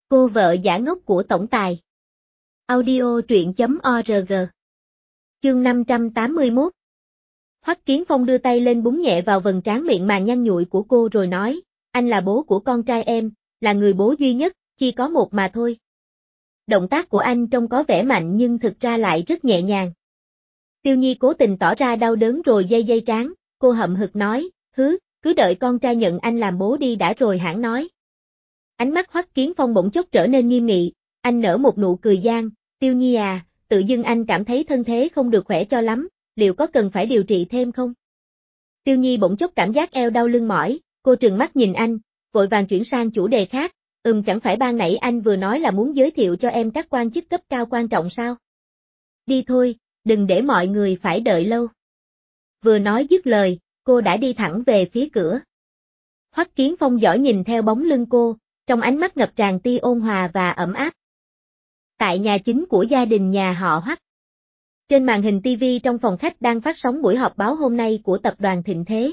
Cô vợ giả ngốc của tổng tài. Audio truyện.org. Chương 581. Hoắc Kiến Phong đưa tay lên búng nhẹ vào vầng trán miệng màng nhăn nhụi của cô rồi nói, anh là bố của con trai em, là người bố duy nhất, chỉ có một mà thôi. Động tác của anh trông có vẻ mạnh nhưng thực ra lại rất nhẹ nhàng. Tiêu Nhi cố tình tỏ ra đau đớn rồi day trán, cô hậm hực nói, cứ đợi con trai nhận anh làm bố đi đã rồi hãng nói. Ánh mắt Hoắc Kiến Phong bỗng chốc trở nên nghiêm nghị, anh nở một nụ cười gian, Tiêu Nhi à, tự dưng anh cảm thấy thân thế không được khỏe cho lắm, liệu có cần phải điều trị thêm không? Tiêu Nhi bỗng chốc cảm giác eo đau lưng mỏi, cô trừng mắt nhìn anh, vội vàng chuyển sang chủ đề khác, chẳng phải ban nãy anh vừa nói là muốn giới thiệu cho em các quan chức cấp cao quan trọng sao? Đi thôi, đừng để mọi người phải đợi lâu. Vừa nói dứt lời, cô đã đi thẳng về phía cửa. Hoắc Kiến Phong dõi nhìn theo bóng lưng cô, trong ánh mắt ngập tràn tia ôn hòa và ấm áp. Tại nhà chính của gia đình nhà họ Hoắc. Trên màn hình TV trong phòng khách đang phát sóng buổi họp báo hôm nay của tập đoàn Thịnh Thế.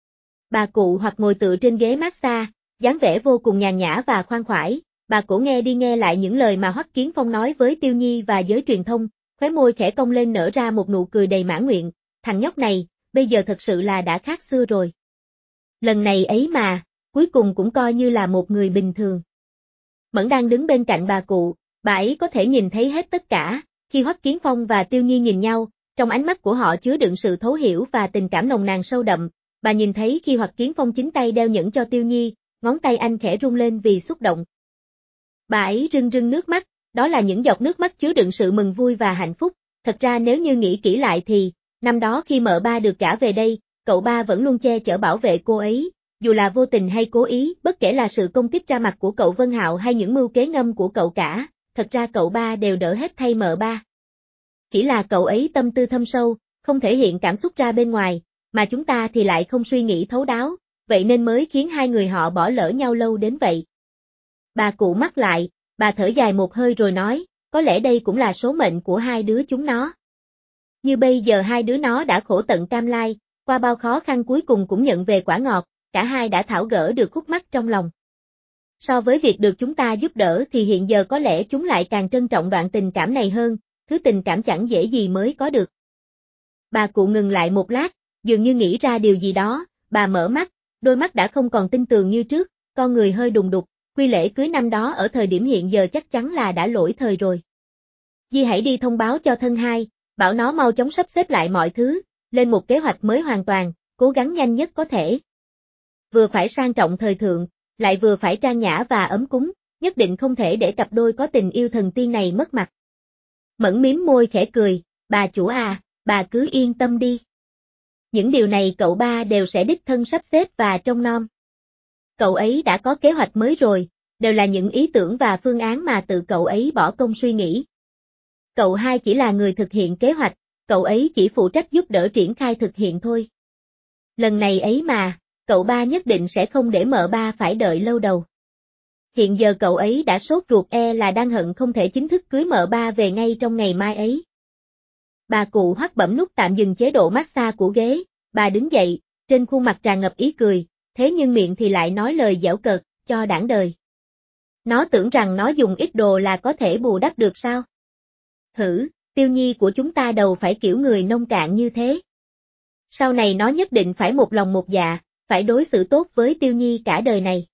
Bà cụ Hoắc ngồi tựa trên ghế massage, dáng vẻ vô cùng nhàn nhã và khoan khoái, bà cổ nghe đi nghe lại những lời mà Hoắc Kiến Phong nói với Tiêu Nhi và giới truyền thông, khóe môi khẽ cong lên nở ra một nụ cười đầy mãn nguyện, thằng nhóc này, bây giờ thật sự là đã khác xưa rồi. Lần này ấy mà, cuối cùng cũng coi như là một người bình thường. Mẫn đang đứng bên cạnh bà cụ, bà ấy có thể nhìn thấy hết tất cả, khi Hoắc Kiến Phong và Tiêu Nhi nhìn nhau, trong ánh mắt của họ chứa đựng sự thấu hiểu và tình cảm nồng nàn sâu đậm, bà nhìn thấy khi Hoắc Kiến Phong chính tay đeo nhẫn cho Tiêu Nhi, ngón tay anh khẽ rung lên vì xúc động. Bà ấy rưng rưng nước mắt, đó là những giọt nước mắt chứa đựng sự mừng vui và hạnh phúc, thật ra nếu như nghĩ kỹ lại thì, năm đó khi mợ ba được gả về đây, cậu ba vẫn luôn che chở bảo vệ cô ấy. Dù là vô tình hay cố ý, bất kể là sự công kích ra mặt của cậu Vân Hạo hay những mưu kế ngâm của cậu cả, thật ra cậu ba đều đỡ hết thay mợ ba. Chỉ là cậu ấy tâm tư thâm sâu, không thể hiện cảm xúc ra bên ngoài, mà chúng ta thì lại không suy nghĩ thấu đáo, vậy nên mới khiến hai người họ bỏ lỡ nhau lâu đến vậy. Bà cụ mắt lại, bà thở dài một hơi rồi nói, có lẽ đây cũng là số mệnh của hai đứa chúng nó. Như bây giờ hai đứa nó đã khổ tận cam lai, qua bao khó khăn cuối cùng cũng nhận về quả ngọt. Cả hai đã tháo gỡ được khúc mắc trong lòng. So với việc được chúng ta giúp đỡ thì hiện giờ có lẽ chúng lại càng trân trọng đoạn tình cảm này hơn, thứ tình cảm chẳng dễ gì mới có được. Bà cụ ngừng lại một lát, dường như nghĩ ra điều gì đó, bà mở mắt, đôi mắt đã không còn tinh tường như trước, con người hơi đùng đục, quy lễ cưới năm đó ở thời điểm hiện giờ chắc chắn là đã lỗi thời rồi. Di hãy đi thông báo cho thân hai, bảo nó mau chóng sắp xếp lại mọi thứ, lên một kế hoạch mới hoàn toàn, cố gắng nhanh nhất có thể. Vừa phải sang trọng thời thượng, lại vừa phải trang nhã và ấm cúng, nhất định không thể để cặp đôi có tình yêu thần tiên này mất mặt. Mẫn mím môi khẽ cười, bà chủ à, bà cứ yên tâm đi. Những điều này cậu ba đều sẽ đích thân sắp xếp và trông nom. Cậu ấy đã có kế hoạch mới rồi, đều là những ý tưởng và phương án mà tự cậu ấy bỏ công suy nghĩ. Cậu hai chỉ là người thực hiện kế hoạch, cậu ấy chỉ phụ trách giúp đỡ triển khai thực hiện thôi. Lần này ấy mà, cậu ba nhất định sẽ không để mợ ba phải đợi lâu đầu. Hiện giờ cậu ấy đã sốt ruột là đang hận không thể chính thức cưới mợ ba về ngay trong ngày mai ấy. Bà cụ Hoắc bấm nút tạm dừng chế độ massage của ghế, bà đứng dậy, trên khuôn mặt tràn ngập ý cười, thế nhưng miệng thì lại nói lời giễu cợt, cho đãng đời. Nó tưởng rằng nó dùng ít đồ là có thể bù đắp được sao? Tiêu Nhi của chúng ta đâu phải kiểu người nông cạn như thế. Sau này nó nhất định phải một lòng một dạ, phải đối xử tốt với Tiêu Nhi cả đời này.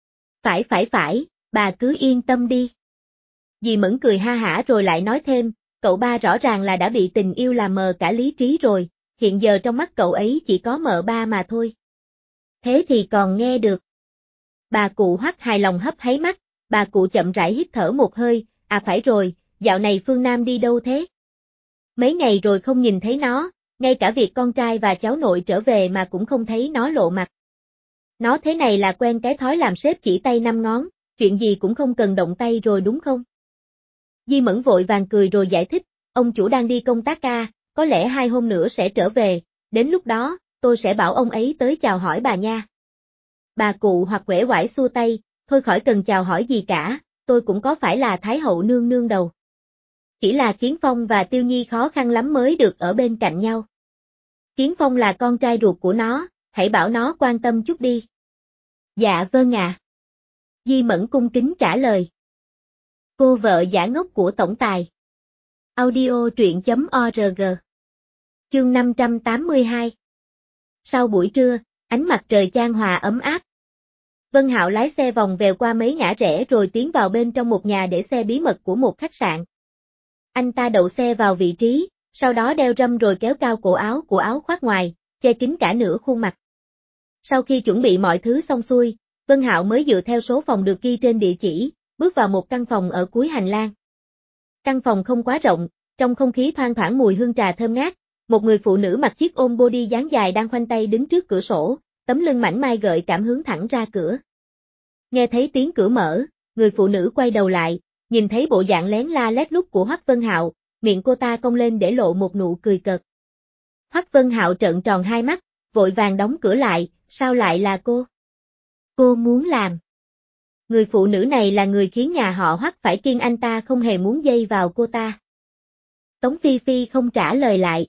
Phải, bà cứ yên tâm đi. Dì Mẫn cười ha hả rồi lại nói thêm, cậu ba rõ ràng là đã bị tình yêu làm mờ cả lý trí rồi, hiện giờ trong mắt cậu ấy chỉ có mợ ba mà thôi. Thế thì còn nghe được. Bà cụ Hoắc hài lòng hấp háy mắt, bà cụ chậm rãi hít thở một hơi, à phải rồi, dạo này Phương Nam đi đâu thế? Mấy ngày rồi không nhìn thấy nó, ngay cả việc con trai và cháu nội trở về mà cũng không thấy nó lộ mặt. Nó thế này là quen cái thói làm sếp chỉ tay năm ngón, chuyện gì cũng không cần động tay rồi đúng không? Di Mẫn vội vàng cười rồi giải thích, ông chủ đang đi công tác ca, có lẽ 2 hôm nữa sẽ trở về, đến lúc đó, tôi sẽ bảo ông ấy tới chào hỏi bà nha. Bà cụ Hoắc uể oải xua tay, thôi khỏi cần chào hỏi gì cả, tôi cũng có phải là Thái hậu nương nương đâu. Chỉ là Kiến Phong và Tiêu Nhi khó khăn lắm mới được ở bên cạnh nhau. Kiến Phong là con trai ruột của nó, hãy bảo nó quan tâm chút đi. Dạ vâng ạ. Di Mẫn cung kính trả lời. Cô vợ giả ngốc của tổng tài. Audio truyện.org. Chương 582. Sau buổi trưa, ánh mặt trời chan hòa ấm áp. Vân Hạo lái xe vòng vèo qua mấy ngã rẽ rồi tiến vào bên trong một nhà để xe bí mật của một khách sạn. Anh ta đậu xe vào vị trí, sau đó đeo râm rồi kéo cao cổ áo của áo khoác ngoài, che kín cả nửa khuôn mặt. Sau khi chuẩn bị mọi thứ xong xuôi, Vân Hạo mới dựa theo số phòng được ghi trên địa chỉ, bước vào một căn phòng ở cuối hành lang. Căn phòng không quá rộng, trong không khí thoang thoảng mùi hương trà thơm ngát, một người phụ nữ mặc chiếc ôm body dáng dài đang khoanh tay đứng trước cửa sổ, tấm lưng mảnh mai gợi cảm hướng thẳng ra cửa. Nghe thấy tiếng cửa mở, người phụ nữ quay đầu lại, nhìn thấy bộ dạng lén la lét lút của Hoắc Vân Hạo, miệng cô ta cong lên để lộ một nụ cười cợt. Hoắc Vân Hạo trợn tròn hai mắt, vội vàng đóng cửa lại, sao lại là cô? Cô muốn làm. Người phụ nữ này là người khiến nhà họ Hoắc phải kiêng anh ta không hề muốn dây vào cô ta. Tống Phi Phi không trả lời lại.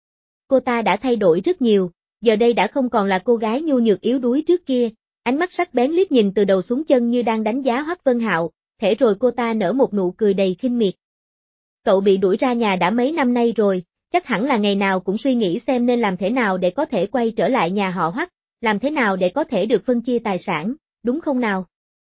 Cô ta đã thay đổi rất nhiều, giờ đây đã không còn là cô gái nhu nhược yếu đuối trước kia, ánh mắt sắc bén liếc nhìn từ đầu xuống chân như đang đánh giá Hoắc Vân Hạo, thế rồi cô ta nở một nụ cười đầy khinh miệt. Cậu bị đuổi ra nhà đã mấy năm nay rồi, chắc hẳn là ngày nào cũng suy nghĩ xem nên làm thế nào để có thể quay trở lại nhà họ Hoắc, làm thế nào để có thể được phân chia tài sản, đúng không nào?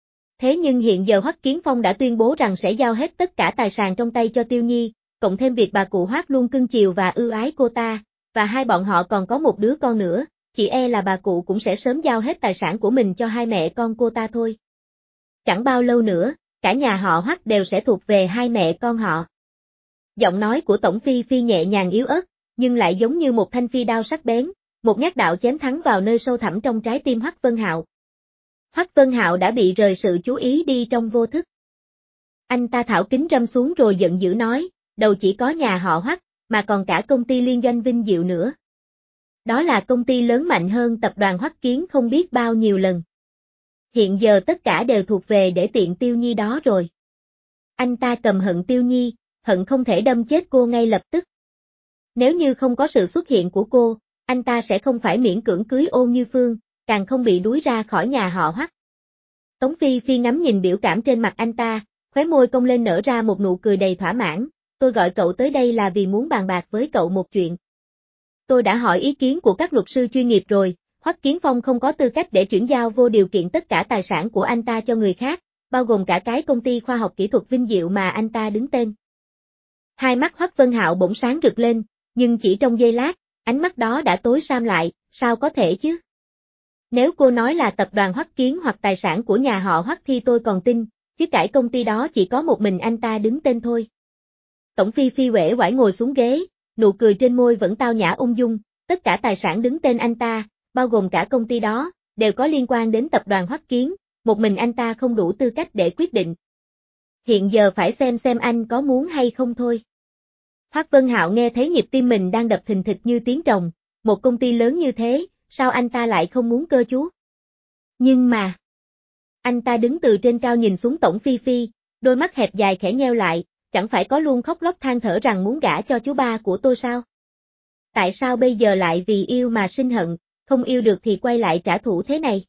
Thế nhưng hiện giờ Hoắc Kiến Phong đã tuyên bố rằng sẽ giao hết tất cả tài sản trong tay cho Tiêu Nhi, cộng thêm việc bà cụ Hoắc luôn cưng chiều và ưu ái cô ta, và hai bọn họ còn có một đứa con nữa, chỉ e là bà cụ cũng sẽ sớm giao hết tài sản của mình cho hai mẹ con cô ta thôi. Chẳng bao lâu nữa, cả nhà họ Hoắc đều sẽ thuộc về hai mẹ con họ. Giọng nói của Tổng Phi Phi nhẹ nhàng yếu ớt, nhưng lại giống như một thanh phi đao sắc bén, một nhát đạo chém thẳng vào nơi sâu thẳm trong trái tim Hoắc Vân Hạo. Hoắc Vân Hạo đã bị rời sự chú ý đi trong vô thức. Anh ta tháo kính râm xuống rồi giận dữ nói, đâu chỉ có nhà họ Hoắc, mà còn cả công ty liên doanh Vinh Diệu nữa. Đó là công ty lớn mạnh hơn tập đoàn Hoắc Kiến không biết bao nhiêu lần. Hiện giờ tất cả đều thuộc về để tiện Tiêu Nhi đó rồi. Anh ta cầm hận Tiêu Nhi, hận không thể đâm chết cô ngay lập tức. Nếu như không có sự xuất hiện của cô, anh ta sẽ không phải miễn cưỡng cưới Ôn Như Phương, càng không bị đuổi ra khỏi nhà họ Hoắc. Tống Phi Phi ngắm nhìn biểu cảm trên mặt anh ta, khóe môi cong lên nở ra một nụ cười đầy thỏa mãn, tôi gọi cậu tới đây là vì muốn bàn bạc với cậu một chuyện. Tôi đã hỏi ý kiến của các luật sư chuyên nghiệp rồi, Hoắc Kiến Phong không có tư cách để chuyển giao vô điều kiện tất cả tài sản của anh ta cho người khác, bao gồm cả cái công ty khoa học kỹ thuật Vinh Diệu mà anh ta đứng tên. Hai mắt Hoắc Vân Hạo bỗng sáng rực lên, nhưng chỉ trong giây lát, ánh mắt đó đã tối sam lại, sao có thể chứ? Nếu cô nói là tập đoàn Hoắc Kiến hoặc tài sản của nhà họ Hoắc thì tôi còn tin, chứ cãi công ty đó chỉ có một mình anh ta đứng tên thôi. Tổng Phi Phi uể oải ngồi xuống ghế, nụ cười trên môi vẫn tao nhã ung dung, tất cả tài sản đứng tên anh ta, bao gồm cả công ty đó, đều có liên quan đến tập đoàn Hoắc Kiến, một mình anh ta không đủ tư cách để quyết định. Hiện giờ phải xem anh có muốn hay không thôi. Hoắc Vân Hạo nghe thấy nhịp tim mình đang đập thình thịch như tiếng trồng, một công ty lớn như thế, sao anh ta lại không muốn cơ chú? Nhưng mà, anh ta đứng từ trên cao nhìn xuống Tổng Phi Phi, đôi mắt hẹp dài khẽ nheo lại, chẳng phải có luôn khóc lóc than thở rằng muốn gả cho chú ba của tôi sao? Tại sao bây giờ lại vì yêu mà sinh hận, không yêu được thì quay lại trả thù thế này?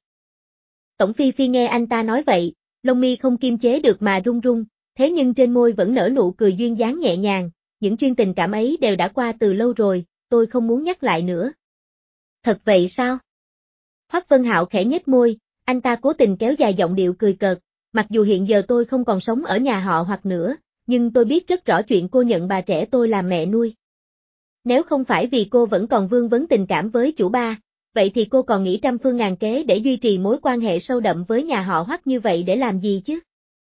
Tổng Phi Phi nghe anh ta nói vậy, lông mi không kiềm chế được mà run run, thế nhưng trên môi vẫn nở nụ cười duyên dáng nhẹ nhàng, những chuyện tình cảm ấy đều đã qua từ lâu rồi, tôi không muốn nhắc lại nữa. Thật vậy sao? Hoắc Vân Hạo khẽ nhếch môi, anh ta cố tình kéo dài giọng điệu cười cợt, mặc dù hiện giờ tôi không còn sống ở nhà họ Hoắc nữa, nhưng tôi biết rất rõ chuyện cô nhận bà trẻ tôi làm mẹ nuôi. Nếu không phải vì cô vẫn còn vương vấn tình cảm với chủ ba, vậy thì cô còn nghĩ trăm phương ngàn kế để duy trì mối quan hệ sâu đậm với nhà họ Hoắc như vậy để làm gì chứ?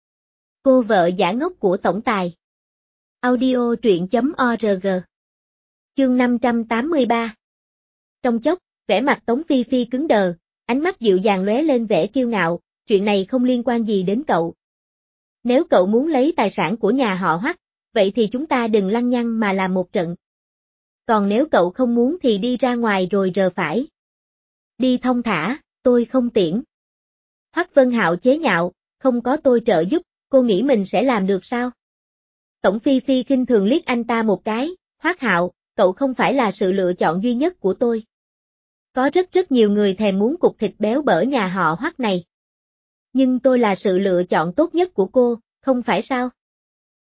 Cô vợ giả ngốc của tổng tài. Audio truyện.org. Chương 583. Trong chốc, vẻ mặt Tống Phi Phi cứng đờ, ánh mắt dịu dàng lóe lên vẻ kiêu ngạo, chuyện này không liên quan gì đến cậu. Nếu cậu muốn lấy tài sản của nhà họ Hoắc, vậy thì chúng ta đừng lăng nhăng mà làm một trận. Còn nếu cậu không muốn thì đi ra ngoài rồi rờ phải. Đi thông thả, tôi không tiễn. Hoắc Vân Hạo chế nhạo, không có tôi trợ giúp, cô nghĩ mình sẽ làm được sao? Tổng Phi Phi khinh thường liếc anh ta một cái, Hoắc Hạo, cậu không phải là sự lựa chọn duy nhất của tôi. Có rất nhiều người thèm muốn cục thịt béo bở nhà họ Hoắc này. Nhưng tôi là sự lựa chọn tốt nhất của cô, không phải sao?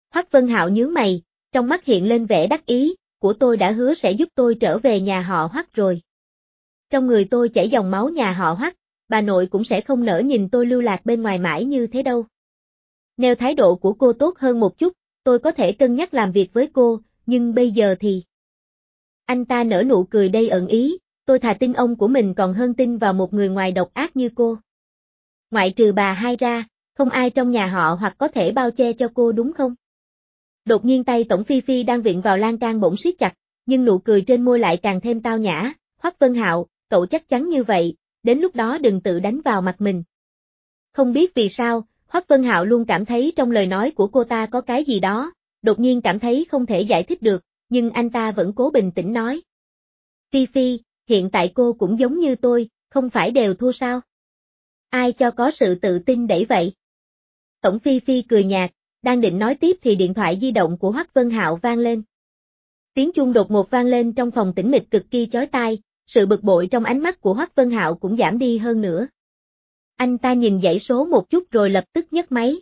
Hoắc Vân Hạo nhướng mày, trong mắt hiện lên vẻ đắc ý, của tôi đã hứa sẽ giúp tôi trở về nhà họ Hoắc rồi. Trong người tôi chảy dòng máu nhà họ Hoắc, bà nội cũng sẽ không nỡ nhìn tôi lưu lạc bên ngoài mãi như thế đâu. Nếu thái độ của cô tốt hơn một chút, tôi có thể cân nhắc làm việc với cô, nhưng bây giờ thì... Anh ta nở nụ cười đầy ẩn ý, tôi thà tin ông của mình còn hơn tin vào một người ngoài độc ác như cô. Ngoại trừ bà hai ra, không ai trong nhà họ hoặc có thể bao che cho cô đúng không? Đột nhiên tay Tổng Phi Phi đang viện vào lan can bỗng siết chặt, nhưng nụ cười trên môi lại càng thêm tao nhã. Hoắc Vân Hạo, cậu chắc chắn như vậy, đến lúc đó đừng tự đánh vào mặt mình. Không biết vì sao, Hoắc Vân Hạo luôn cảm thấy trong lời nói của cô ta có cái gì đó, đột nhiên cảm thấy không thể giải thích được, nhưng anh ta vẫn cố bình tĩnh nói. Phi Phi, hiện tại cô cũng giống như tôi, không phải đều thua sao? Ai cho có sự tự tin đẩy vậy? Tổng Phi Phi cười nhạt, đang định nói tiếp thì điện thoại di động của Hoắc Vân Hạo vang lên. Tiếng chuông đột ngột vang lên trong phòng tĩnh mịch cực kỳ chói tai, sự bực bội trong ánh mắt của Hoắc Vân Hạo cũng giảm đi hơn nữa. Anh ta nhìn dãy số một chút rồi lập tức nhấc máy.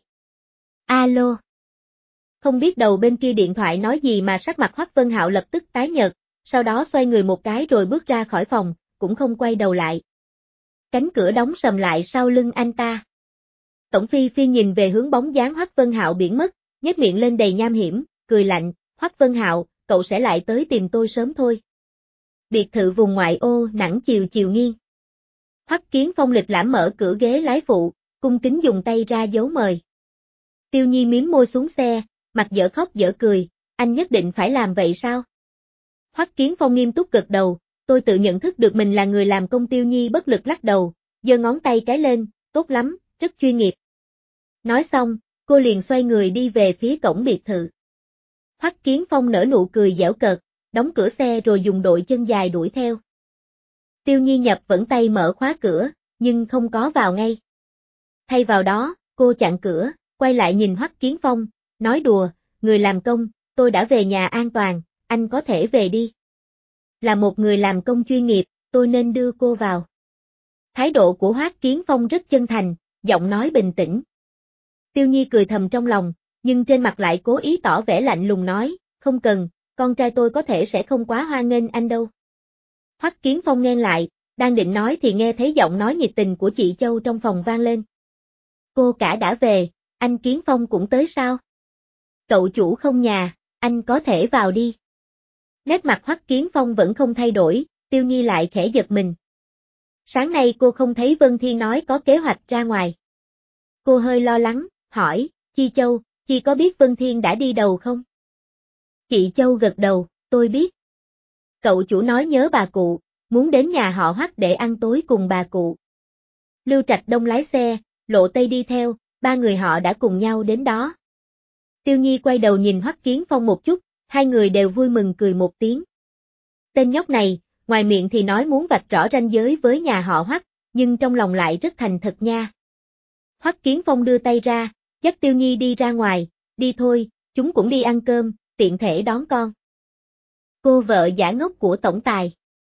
Alo. Không biết đầu bên kia điện thoại nói gì mà sắc mặt Hoắc Vân Hạo lập tức tái nhợt, sau đó xoay người một cái rồi bước ra khỏi phòng, cũng không quay đầu lại. Cánh cửa đóng sầm lại sau lưng anh ta. Tổng Phi Phi nhìn về hướng bóng dáng Hoắc Vân Hạo biến mất, nhếch miệng lên đầy nham hiểm, cười lạnh, Hoắc Vân Hạo, cậu sẽ lại tới tìm tôi sớm thôi. Biệt thự vùng ngoại ô nắng chiều chiều nghiêng. Hoắc Kiến Phong lịch lãm mở cửa ghế lái phụ, cung kính dùng tay ra dấu mời. Tiêu Nhi mím môi xuống xe, mặt dở khóc dở cười, anh nhất định phải làm vậy sao? Hoắc Kiến Phong nghiêm túc gật đầu, tôi tự nhận thức được mình là người làm công. Tiêu Nhi bất lực lắc đầu, giơ ngón tay cái lên, tốt lắm, rất chuyên nghiệp. Nói xong, cô liền xoay người đi về phía cổng biệt thự. Hoắc Kiến Phong nở nụ cười giễu cợt, đóng cửa xe rồi dùng đội chân dài đuổi theo. Tiêu Nhi nhập vẫn tay mở khóa cửa, nhưng không có vào ngay. Thay vào đó, cô chặn cửa, quay lại nhìn Hoắc Kiến Phong, nói đùa, người làm công, tôi đã về nhà an toàn, anh có thể về đi. Là một người làm công chuyên nghiệp, tôi nên đưa cô vào. Thái độ của Hoắc Kiến Phong rất chân thành, giọng nói bình tĩnh. Tiêu Nhi cười thầm trong lòng, nhưng trên mặt lại cố ý tỏ vẻ lạnh lùng nói, không cần, con trai tôi có thể sẽ không quá hoan nghênh anh đâu. Hoắc Kiến Phong nghe lại, đang định nói thì nghe thấy giọng nói nhiệt tình của chị Châu trong phòng vang lên. Cô cả đã về, anh Kiến Phong cũng tới sao? Cậu chủ không nhà, anh có thể vào đi. Nét mặt Hoắc Kiến Phong vẫn không thay đổi, Tiêu Nhi lại khẽ giật mình. Sáng nay cô không thấy Vân Thiên nói có kế hoạch ra ngoài. Cô hơi lo lắng, hỏi, Chi Châu, Chi có biết Vân Thiên đã đi đâu không? Chị Châu gật đầu, tôi biết. Cậu chủ nói nhớ bà cụ, muốn đến nhà họ Hoắc để ăn tối cùng bà cụ. Lưu Trạch Đông lái xe, Lộ Tây đi theo, ba người họ đã cùng nhau đến đó. Tiêu Nhi quay đầu nhìn Hoắc Kiến Phong một chút, hai người đều vui mừng cười một tiếng. Tên nhóc này, ngoài miệng thì nói muốn vạch rõ ranh giới với nhà họ Hoắc, nhưng trong lòng lại rất thành thật nha. Hoắc Kiến Phong đưa tay ra, dắt Tiêu Nhi đi ra ngoài, đi thôi, chúng cũng đi ăn cơm, tiện thể đón con. Cô vợ giả ngốc của tổng tài.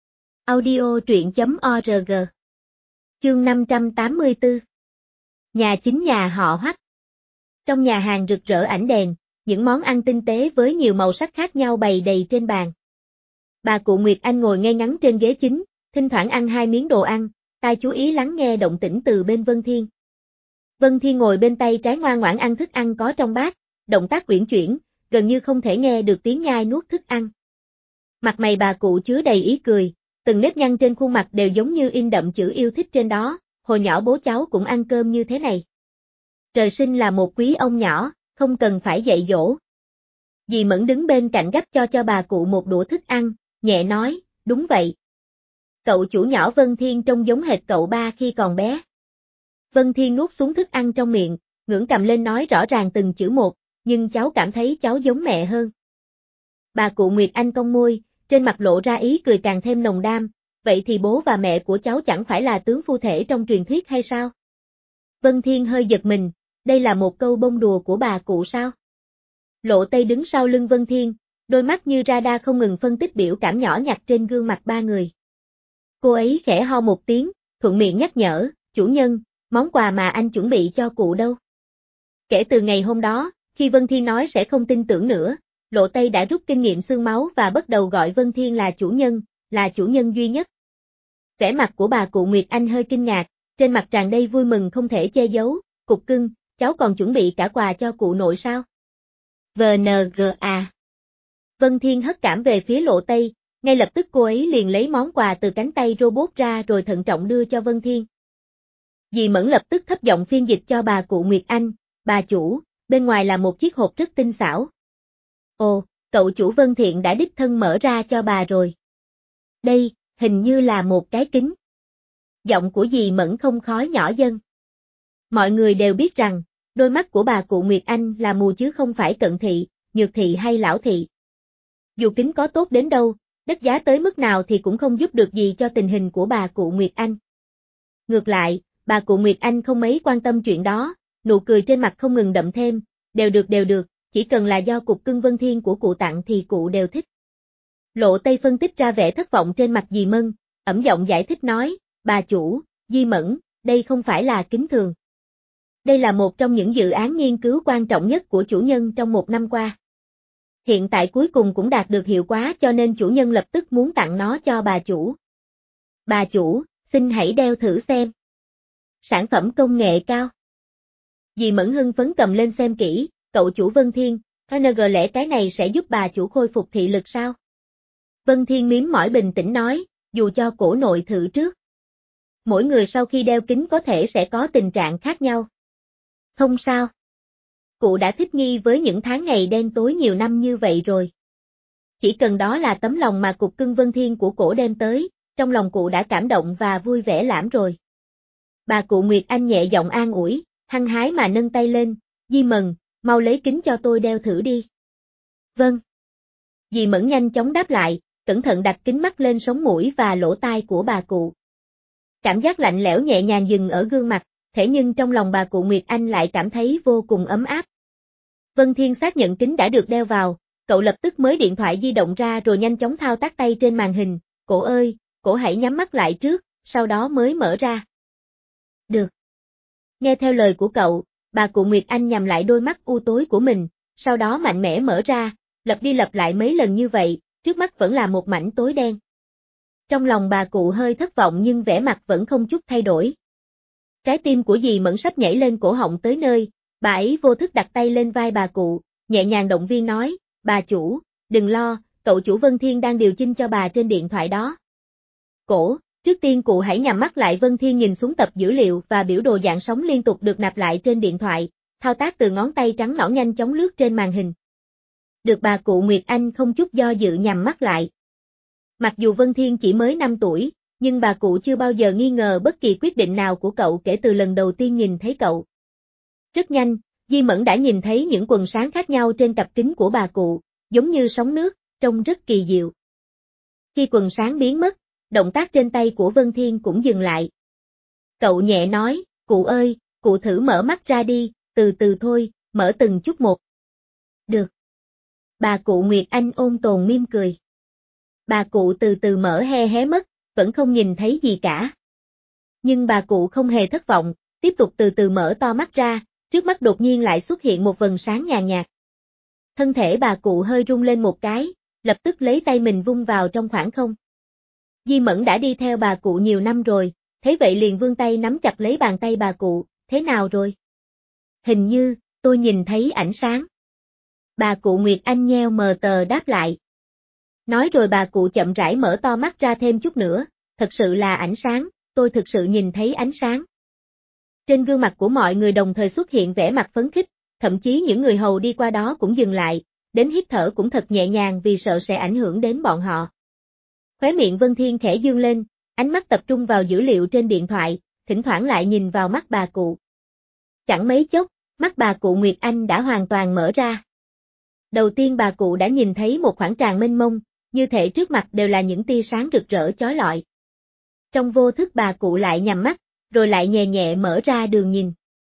Audio truyện.org. Chương 584. Nhà chính nhà họ Hoắc. Trong nhà hàng rực rỡ ánh đèn, những món ăn tinh tế với nhiều màu sắc khác nhau bày đầy trên bàn. Bà cụ Nguyệt Anh ngồi ngay ngắn trên ghế chính, thỉnh thoảng ăn hai miếng đồ ăn, tai chú ý lắng nghe động tĩnh từ bên Vân Thiên. Vân Thiên ngồi bên tay trái ngoan ngoãn ăn thức ăn có trong bát, động tác uyển chuyển, gần như không thể nghe được tiếng nhai nuốt thức ăn. Mặt mày bà cụ chứa đầy ý cười, từng nếp nhăn trên khuôn mặt đều giống như in đậm chữ yêu thích trên đó, hồi nhỏ bố cháu cũng ăn cơm như thế này. Trời sinh là một quý ông nhỏ, không cần phải dạy dỗ. Dì Mẫn đứng bên cạnh gắp cho bà cụ một đũa thức ăn, nhẹ nói, đúng vậy. Cậu chủ nhỏ Vân Thiên trông giống hệt cậu ba khi còn bé. Vân Thiên nuốt xuống thức ăn trong miệng, ngẩng cầm lên nói rõ ràng từng chữ một, nhưng cháu cảm thấy cháu giống mẹ hơn. Bà cụ Nguyệt Anh cong môi, trên mặt lộ ra ý cười càng thêm nồng đam, vậy thì bố và mẹ của cháu chẳng phải là tướng phu thể trong truyền thuyết hay sao? Vân Thiên hơi giật mình, đây là một câu bông đùa của bà cụ sao? Lộ Tây đứng sau lưng Vân Thiên, đôi mắt như radar không ngừng phân tích biểu cảm nhỏ nhặt trên gương mặt ba người. Cô ấy khẽ ho một tiếng, thuận miệng nhắc nhở, chủ nhân, món quà mà anh chuẩn bị cho cụ đâu? Kể từ ngày hôm đó, Khi Vân Thiên nói sẽ không tin tưởng nữa, Lộ Tây đã rút kinh nghiệm xương máu và bắt đầu gọi Vân Thiên là chủ nhân duy nhất. Vẻ mặt của bà cụ Nguyệt Anh hơi kinh ngạc, trên mặt tràn đầy vui mừng không thể che giấu, cục cưng, cháu còn chuẩn bị cả quà cho cụ nội sao? VNGA. Vân Thiên hất cảm về phía Lộ Tây, ngay lập tức cô ấy liền lấy món quà từ cánh tay robot ra rồi thận trọng đưa cho Vân Thiên. Dì Mẫn lập tức thấp giọng phiên dịch cho bà cụ Nguyệt Anh, bà chủ, bên ngoài là một chiếc hộp rất tinh xảo. Ồ, cậu chủ Vân Thiện đã đích thân mở ra cho bà rồi. Đây, hình như là một cái kính. Giọng của dì Mẫn không khói nhỏ dần. Mọi người đều biết rằng, đôi mắt của bà cụ Nguyệt Anh là mù chứ không phải cận thị, nhược thị hay lão thị. Dù kính có tốt đến đâu, đắt giá tới mức nào thì cũng không giúp được gì cho tình hình của bà cụ Nguyệt Anh. Ngược lại, bà cụ Nguyệt Anh không mấy quan tâm chuyện đó, nụ cười trên mặt không ngừng đậm thêm, đều được, chỉ cần là do cục cưng Vân Thiên của cụ tặng thì cụ đều thích. Lộ Tây phân tích ra vẻ thất vọng trên mặt dì Mân, ẩm giọng giải thích nói, bà chủ, Di Mẫn, đây không phải là kính thường. Đây là một trong những dự án nghiên cứu quan trọng nhất của chủ nhân trong một năm qua. Hiện tại cuối cùng cũng đạt được hiệu quả cho nên chủ nhân lập tức muốn tặng nó cho bà chủ. Bà chủ, xin hãy đeo thử xem. Sản phẩm công nghệ cao. Dì Mẫn hưng phấn cầm lên xem kỹ, cậu chủ Vân Thiên, lẽ cái này sẽ giúp bà chủ khôi phục thị lực sao? Vân Thiên miếm mỏi bình tĩnh nói, dù cho cổ nội thử trước. Mỗi người sau khi đeo kính có thể sẽ có tình trạng khác nhau. Không sao. Cụ đã thích nghi với những tháng ngày đen tối nhiều năm như vậy rồi. Chỉ cần đó là tấm lòng mà cục cưng Vân Thiên của cổ đem tới, trong lòng cụ đã cảm động và vui vẻ lắm rồi. Bà cụ Nguyệt Anh nhẹ giọng an ủi, hăng hái mà nâng tay lên, Di Mẫn, mau lấy kính cho tôi đeo thử đi. Vâng. Dì Mẫn nhanh chóng đáp lại, cẩn thận đặt kính mắt lên sống mũi và lỗ tai của bà cụ. Cảm giác lạnh lẽo nhẹ nhàng dừng ở gương mặt, thế nhưng trong lòng bà cụ Nguyệt Anh lại cảm thấy vô cùng ấm áp. Vân Thiên xác nhận kính đã được đeo vào, cậu lập tức mới điện thoại di động ra rồi nhanh chóng thao tác tay trên màn hình, cổ ơi, cổ hãy nhắm mắt lại trước, sau đó mới mở ra. Được. Nghe theo lời của cậu, bà cụ Nguyệt Anh nhắm lại đôi mắt u tối của mình, sau đó mạnh mẽ mở ra, lặp đi lặp lại mấy lần như vậy, trước mắt vẫn là một mảnh tối đen. Trong lòng bà cụ hơi thất vọng nhưng vẻ mặt vẫn không chút thay đổi. Trái tim của dì Mẫn sắp nhảy lên cổ họng tới nơi, bà ấy vô thức đặt tay lên vai bà cụ, nhẹ nhàng động viên nói, bà chủ, đừng lo, cậu chủ Vân Thiên đang điều chỉnh cho bà trên điện thoại đó. Trước tiên cụ hãy nhắm mắt lại. Vân Thiên nhìn xuống tập dữ liệu và biểu đồ dạng sóng liên tục được nạp lại trên điện thoại, thao tác từ ngón tay trắng nõn nhanh chóng lướt trên màn hình. Được bà cụ Nguyệt Anh không chút do dự nhắm mắt lại. Mặc dù Vân Thiên chỉ mới 5 tuổi, nhưng bà cụ chưa bao giờ nghi ngờ bất kỳ quyết định nào của cậu kể từ lần đầu tiên nhìn thấy cậu. Rất nhanh, Di Mẫn đã nhìn thấy những quầng sáng khác nhau trên cặp kính của bà cụ, giống như sóng nước, trông rất kỳ diệu. Khi quầng sáng biến mất, động tác trên tay của Vân Thiên cũng dừng lại. Cậu nhẹ nói, cụ ơi, cụ thử mở mắt ra đi, từ từ thôi, mở từng chút một. Được. Bà cụ Nguyệt Anh ôn tồn mỉm cười. Bà cụ từ từ mở hé mắt, vẫn không nhìn thấy gì cả. Nhưng bà cụ không hề thất vọng, tiếp tục từ từ mở to mắt ra, trước mắt đột nhiên lại xuất hiện một vầng sáng nhàn nhạt. Thân thể bà cụ hơi rung lên một cái, lập tức lấy tay mình vung vào trong khoảng không. Di Mẫn đã đi theo bà cụ nhiều năm rồi, thế vậy liền vươn tay nắm chặt lấy bàn tay bà cụ, thế nào rồi? Hình như, tôi nhìn thấy ánh sáng. Bà cụ Nguyệt Anh nheo mờ tờ đáp lại. Nói rồi bà cụ chậm rãi mở to mắt ra thêm chút nữa, thật sự là ánh sáng, tôi thực sự nhìn thấy ánh sáng. Trên gương mặt của mọi người đồng thời xuất hiện vẻ mặt phấn khích, thậm chí những người hầu đi qua đó cũng dừng lại, đến hít thở cũng thật nhẹ nhàng vì sợ sẽ ảnh hưởng đến bọn họ. Khóe miệng Vân Thiên khẽ dương lên, ánh mắt tập trung vào dữ liệu trên điện thoại, thỉnh thoảng lại nhìn vào mắt bà cụ. Chẳng mấy chốc, mắt bà cụ Nguyệt Anh đã hoàn toàn mở ra. Đầu tiên bà cụ đã nhìn thấy một khoảng tràng mênh mông, như thể trước mặt đều là những tia sáng rực rỡ chói lọi. Trong vô thức bà cụ lại nhắm mắt, rồi lại nhẹ nhẹ mở ra đường nhìn.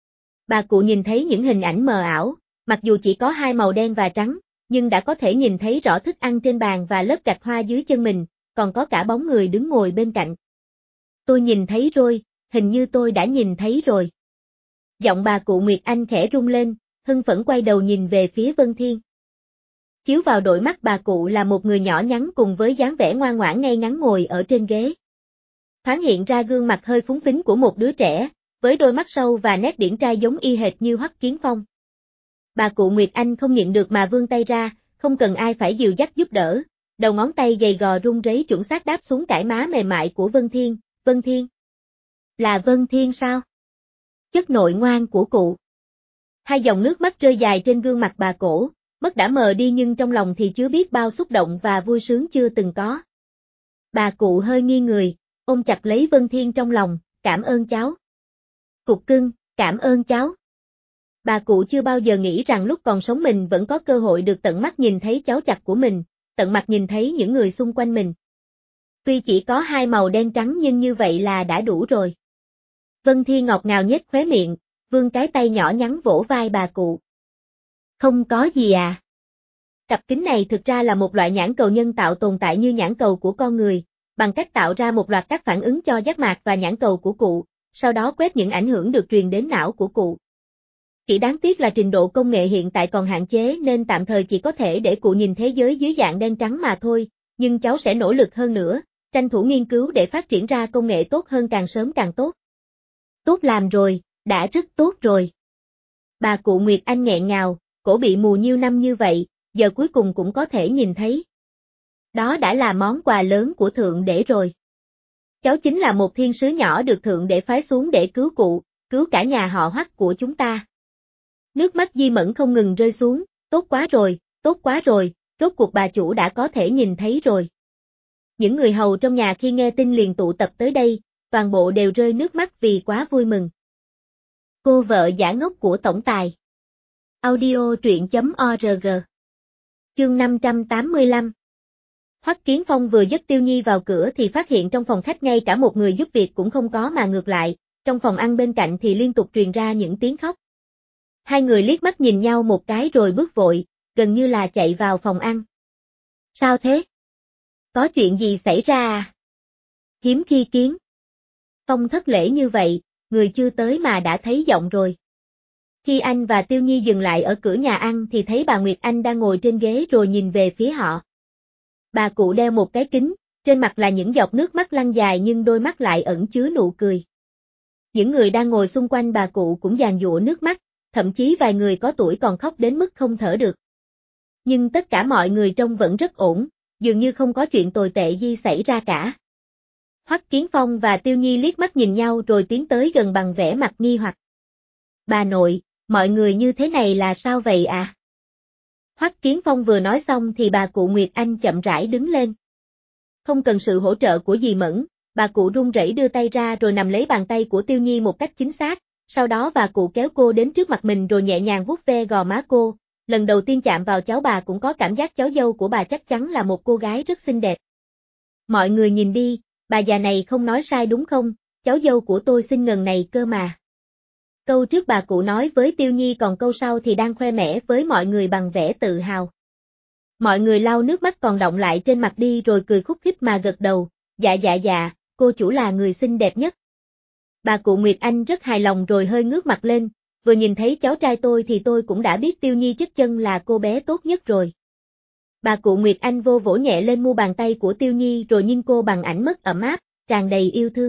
Bà cụ nhìn thấy những hình ảnh mờ ảo, mặc dù chỉ có hai màu đen và trắng, nhưng đã có thể nhìn thấy rõ thức ăn trên bàn và lớp gạch hoa dưới chân mình, còn có cả bóng người đứng ngồi bên cạnh. Tôi nhìn thấy rồi, hình như tôi đã nhìn thấy rồi. Giọng bà cụ Nguyệt Anh khẽ rung lên, hưng phấn quay đầu nhìn về phía Vân Thiên. Chiếu vào đôi mắt bà cụ là một người nhỏ nhắn cùng với dáng vẻ ngoan ngoãn ngay ngắn ngồi ở trên ghế. Thoáng hiện ra gương mặt hơi phúng phính của một đứa trẻ, với đôi mắt sâu và nét điển trai giống y hệt như Hoắc Kiến Phong. Bà cụ Nguyệt Anh không nhịn được mà vươn tay ra, không cần ai phải dìu dắt giúp đỡ, đầu ngón tay gầy gò run rẩy chuẩn xác đáp xuống cải má mềm mại của Vân Thiên. Vân Thiên? Là Vân Thiên sao? Chất nội ngoan của cụ. Hai dòng nước mắt rơi dài trên gương mặt bà cổ, mắt đã mờ đi nhưng trong lòng thì chứa biết bao xúc động và vui sướng chưa từng có. Bà cụ hơi nghiêng người, ôm chặt lấy Vân Thiên trong lòng, cảm ơn cháu. Cục cưng, cảm ơn cháu. Bà cụ chưa bao giờ nghĩ rằng lúc còn sống mình vẫn có cơ hội được tận mắt nhìn thấy cháu chặt của mình, tận mặt nhìn thấy những người xung quanh mình. Tuy chỉ có hai màu đen trắng nhưng như vậy là đã đủ rồi. Vân Thiên ngọt ngào nhếch khóe miệng, vươn cái tay nhỏ nhắn vỗ vai bà cụ. Không có gì à. Cặp kính này thực ra là một loại nhãn cầu nhân tạo tồn tại như nhãn cầu của con người, bằng cách tạo ra một loạt các phản ứng cho giác mạc và nhãn cầu của cụ, sau đó quét những ảnh hưởng được truyền đến não của cụ. Chỉ đáng tiếc là trình độ công nghệ hiện tại còn hạn chế nên tạm thời chỉ có thể để cụ nhìn thế giới dưới dạng đen trắng mà thôi, nhưng cháu sẽ nỗ lực hơn nữa, tranh thủ nghiên cứu để phát triển ra công nghệ tốt hơn càng sớm càng tốt. Tốt làm rồi, đã rất tốt rồi. Bà cụ Nguyệt Anh nghẹn ngào, cổ bị mù nhiêu năm như vậy, giờ cuối cùng cũng có thể nhìn thấy. Đó đã là món quà lớn của Thượng Đế rồi. Cháu chính là một thiên sứ nhỏ được Thượng Đế phái xuống để cứu cụ, cứu cả nhà họ Hoắc của chúng ta. Nước mắt Di Mẫn không ngừng rơi xuống, tốt quá rồi, rốt cuộc bà chủ đã có thể nhìn thấy rồi. Những người hầu trong nhà khi nghe tin liền tụ tập tới đây, toàn bộ đều rơi nước mắt vì quá vui mừng. Cô vợ giả ngốc của tổng tài. Audio truyện.org. Chương 585. Hoắc Kiến Phong vừa dắt Tiêu Nhi vào cửa thì phát hiện trong phòng khách ngay cả một người giúp việc cũng không có mà ngược lại, trong phòng ăn bên cạnh thì liên tục truyền ra những tiếng khóc. Hai người liếc mắt nhìn nhau một cái rồi bước vội, gần như là chạy vào phòng ăn. Sao thế? Có chuyện gì xảy ra à? Hiếm khi kiến. Phong thất lễ như vậy, người chưa tới mà đã thấy giọng rồi. Khi anh và Tiêu Nhi dừng lại ở cửa nhà ăn thì thấy bà Nguyệt Anh đang ngồi trên ghế rồi nhìn về phía họ. Bà cụ đeo một cái kính, trên mặt là những giọt nước mắt lăn dài nhưng đôi mắt lại ẩn chứa nụ cười. Những người đang ngồi xung quanh bà cụ cũng giàn giụa nước mắt, thậm chí vài người có tuổi còn khóc đến mức không thở được. Nhưng tất cả mọi người trông vẫn rất ổn, dường như không có chuyện tồi tệ gì xảy ra cả. Hoắc Kiến Phong và Tiêu Nhi liếc mắt nhìn nhau rồi tiến tới gần bằng vẻ mặt nghi hoặc. Bà nội, mọi người như thế này là sao vậy à? Hoắc Kiến Phong vừa nói xong thì bà cụ Nguyệt Anh chậm rãi đứng lên. Không cần sự hỗ trợ của Dì Mẫn, bà cụ run rẩy đưa tay ra rồi nắm lấy bàn tay của Tiêu Nhi một cách chính xác, sau đó bà cụ kéo cô đến trước mặt mình rồi nhẹ nhàng vuốt ve gò má cô. Lần đầu tiên chạm vào cháu bà cũng có cảm giác cháu dâu của bà chắc chắn là một cô gái rất xinh đẹp. Mọi người nhìn đi, bà già này không nói sai đúng không, cháu dâu của tôi xinh ngần này cơ mà. Câu trước bà cụ nói với Tiêu Nhi còn câu sau thì đang khoe mẽ với mọi người bằng vẻ tự hào. Mọi người lau nước mắt còn đọng lại trên mặt đi rồi cười khúc khích mà gật đầu, dạ, cô chủ là người xinh đẹp nhất. Bà cụ Nguyệt Anh rất hài lòng rồi hơi ngước mặt lên, vừa nhìn thấy cháu trai tôi thì tôi cũng đã biết Tiêu Nhi chất chân là cô bé tốt nhất rồi. Bà cụ Nguyệt Anh vỗ nhẹ lên mu bàn tay của Tiêu Nhi rồi nhìn cô bằng ánh mắt ấm áp, tràn đầy yêu thương.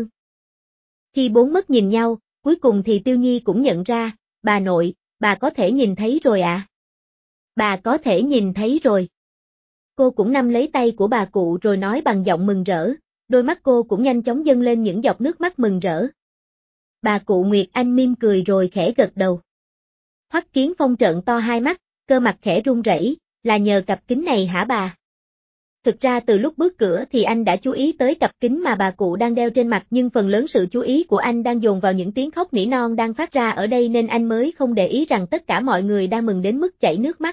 Khi bốn mắt nhìn nhau, cuối cùng thì Tiêu Nhi cũng nhận ra, bà nội, bà có thể nhìn thấy rồi ạ. Bà có thể nhìn thấy rồi. Cô cũng nắm lấy tay của bà cụ rồi nói bằng giọng mừng rỡ, đôi mắt cô cũng nhanh chóng dâng lên những giọt nước mắt mừng rỡ. Bà cụ Nguyệt Anh mỉm cười rồi khẽ gật đầu. Hoắc Kiến Phong trợn to hai mắt, cơ mặt khẽ run rẩy, là nhờ cặp kính này hả bà? Thực ra từ lúc bước cửa thì anh đã chú ý tới cặp kính mà bà cụ đang đeo trên mặt nhưng phần lớn sự chú ý của anh đang dồn vào những tiếng khóc nỉ non đang phát ra ở đây nên anh mới không để ý rằng tất cả mọi người đang mừng đến mức chảy nước mắt.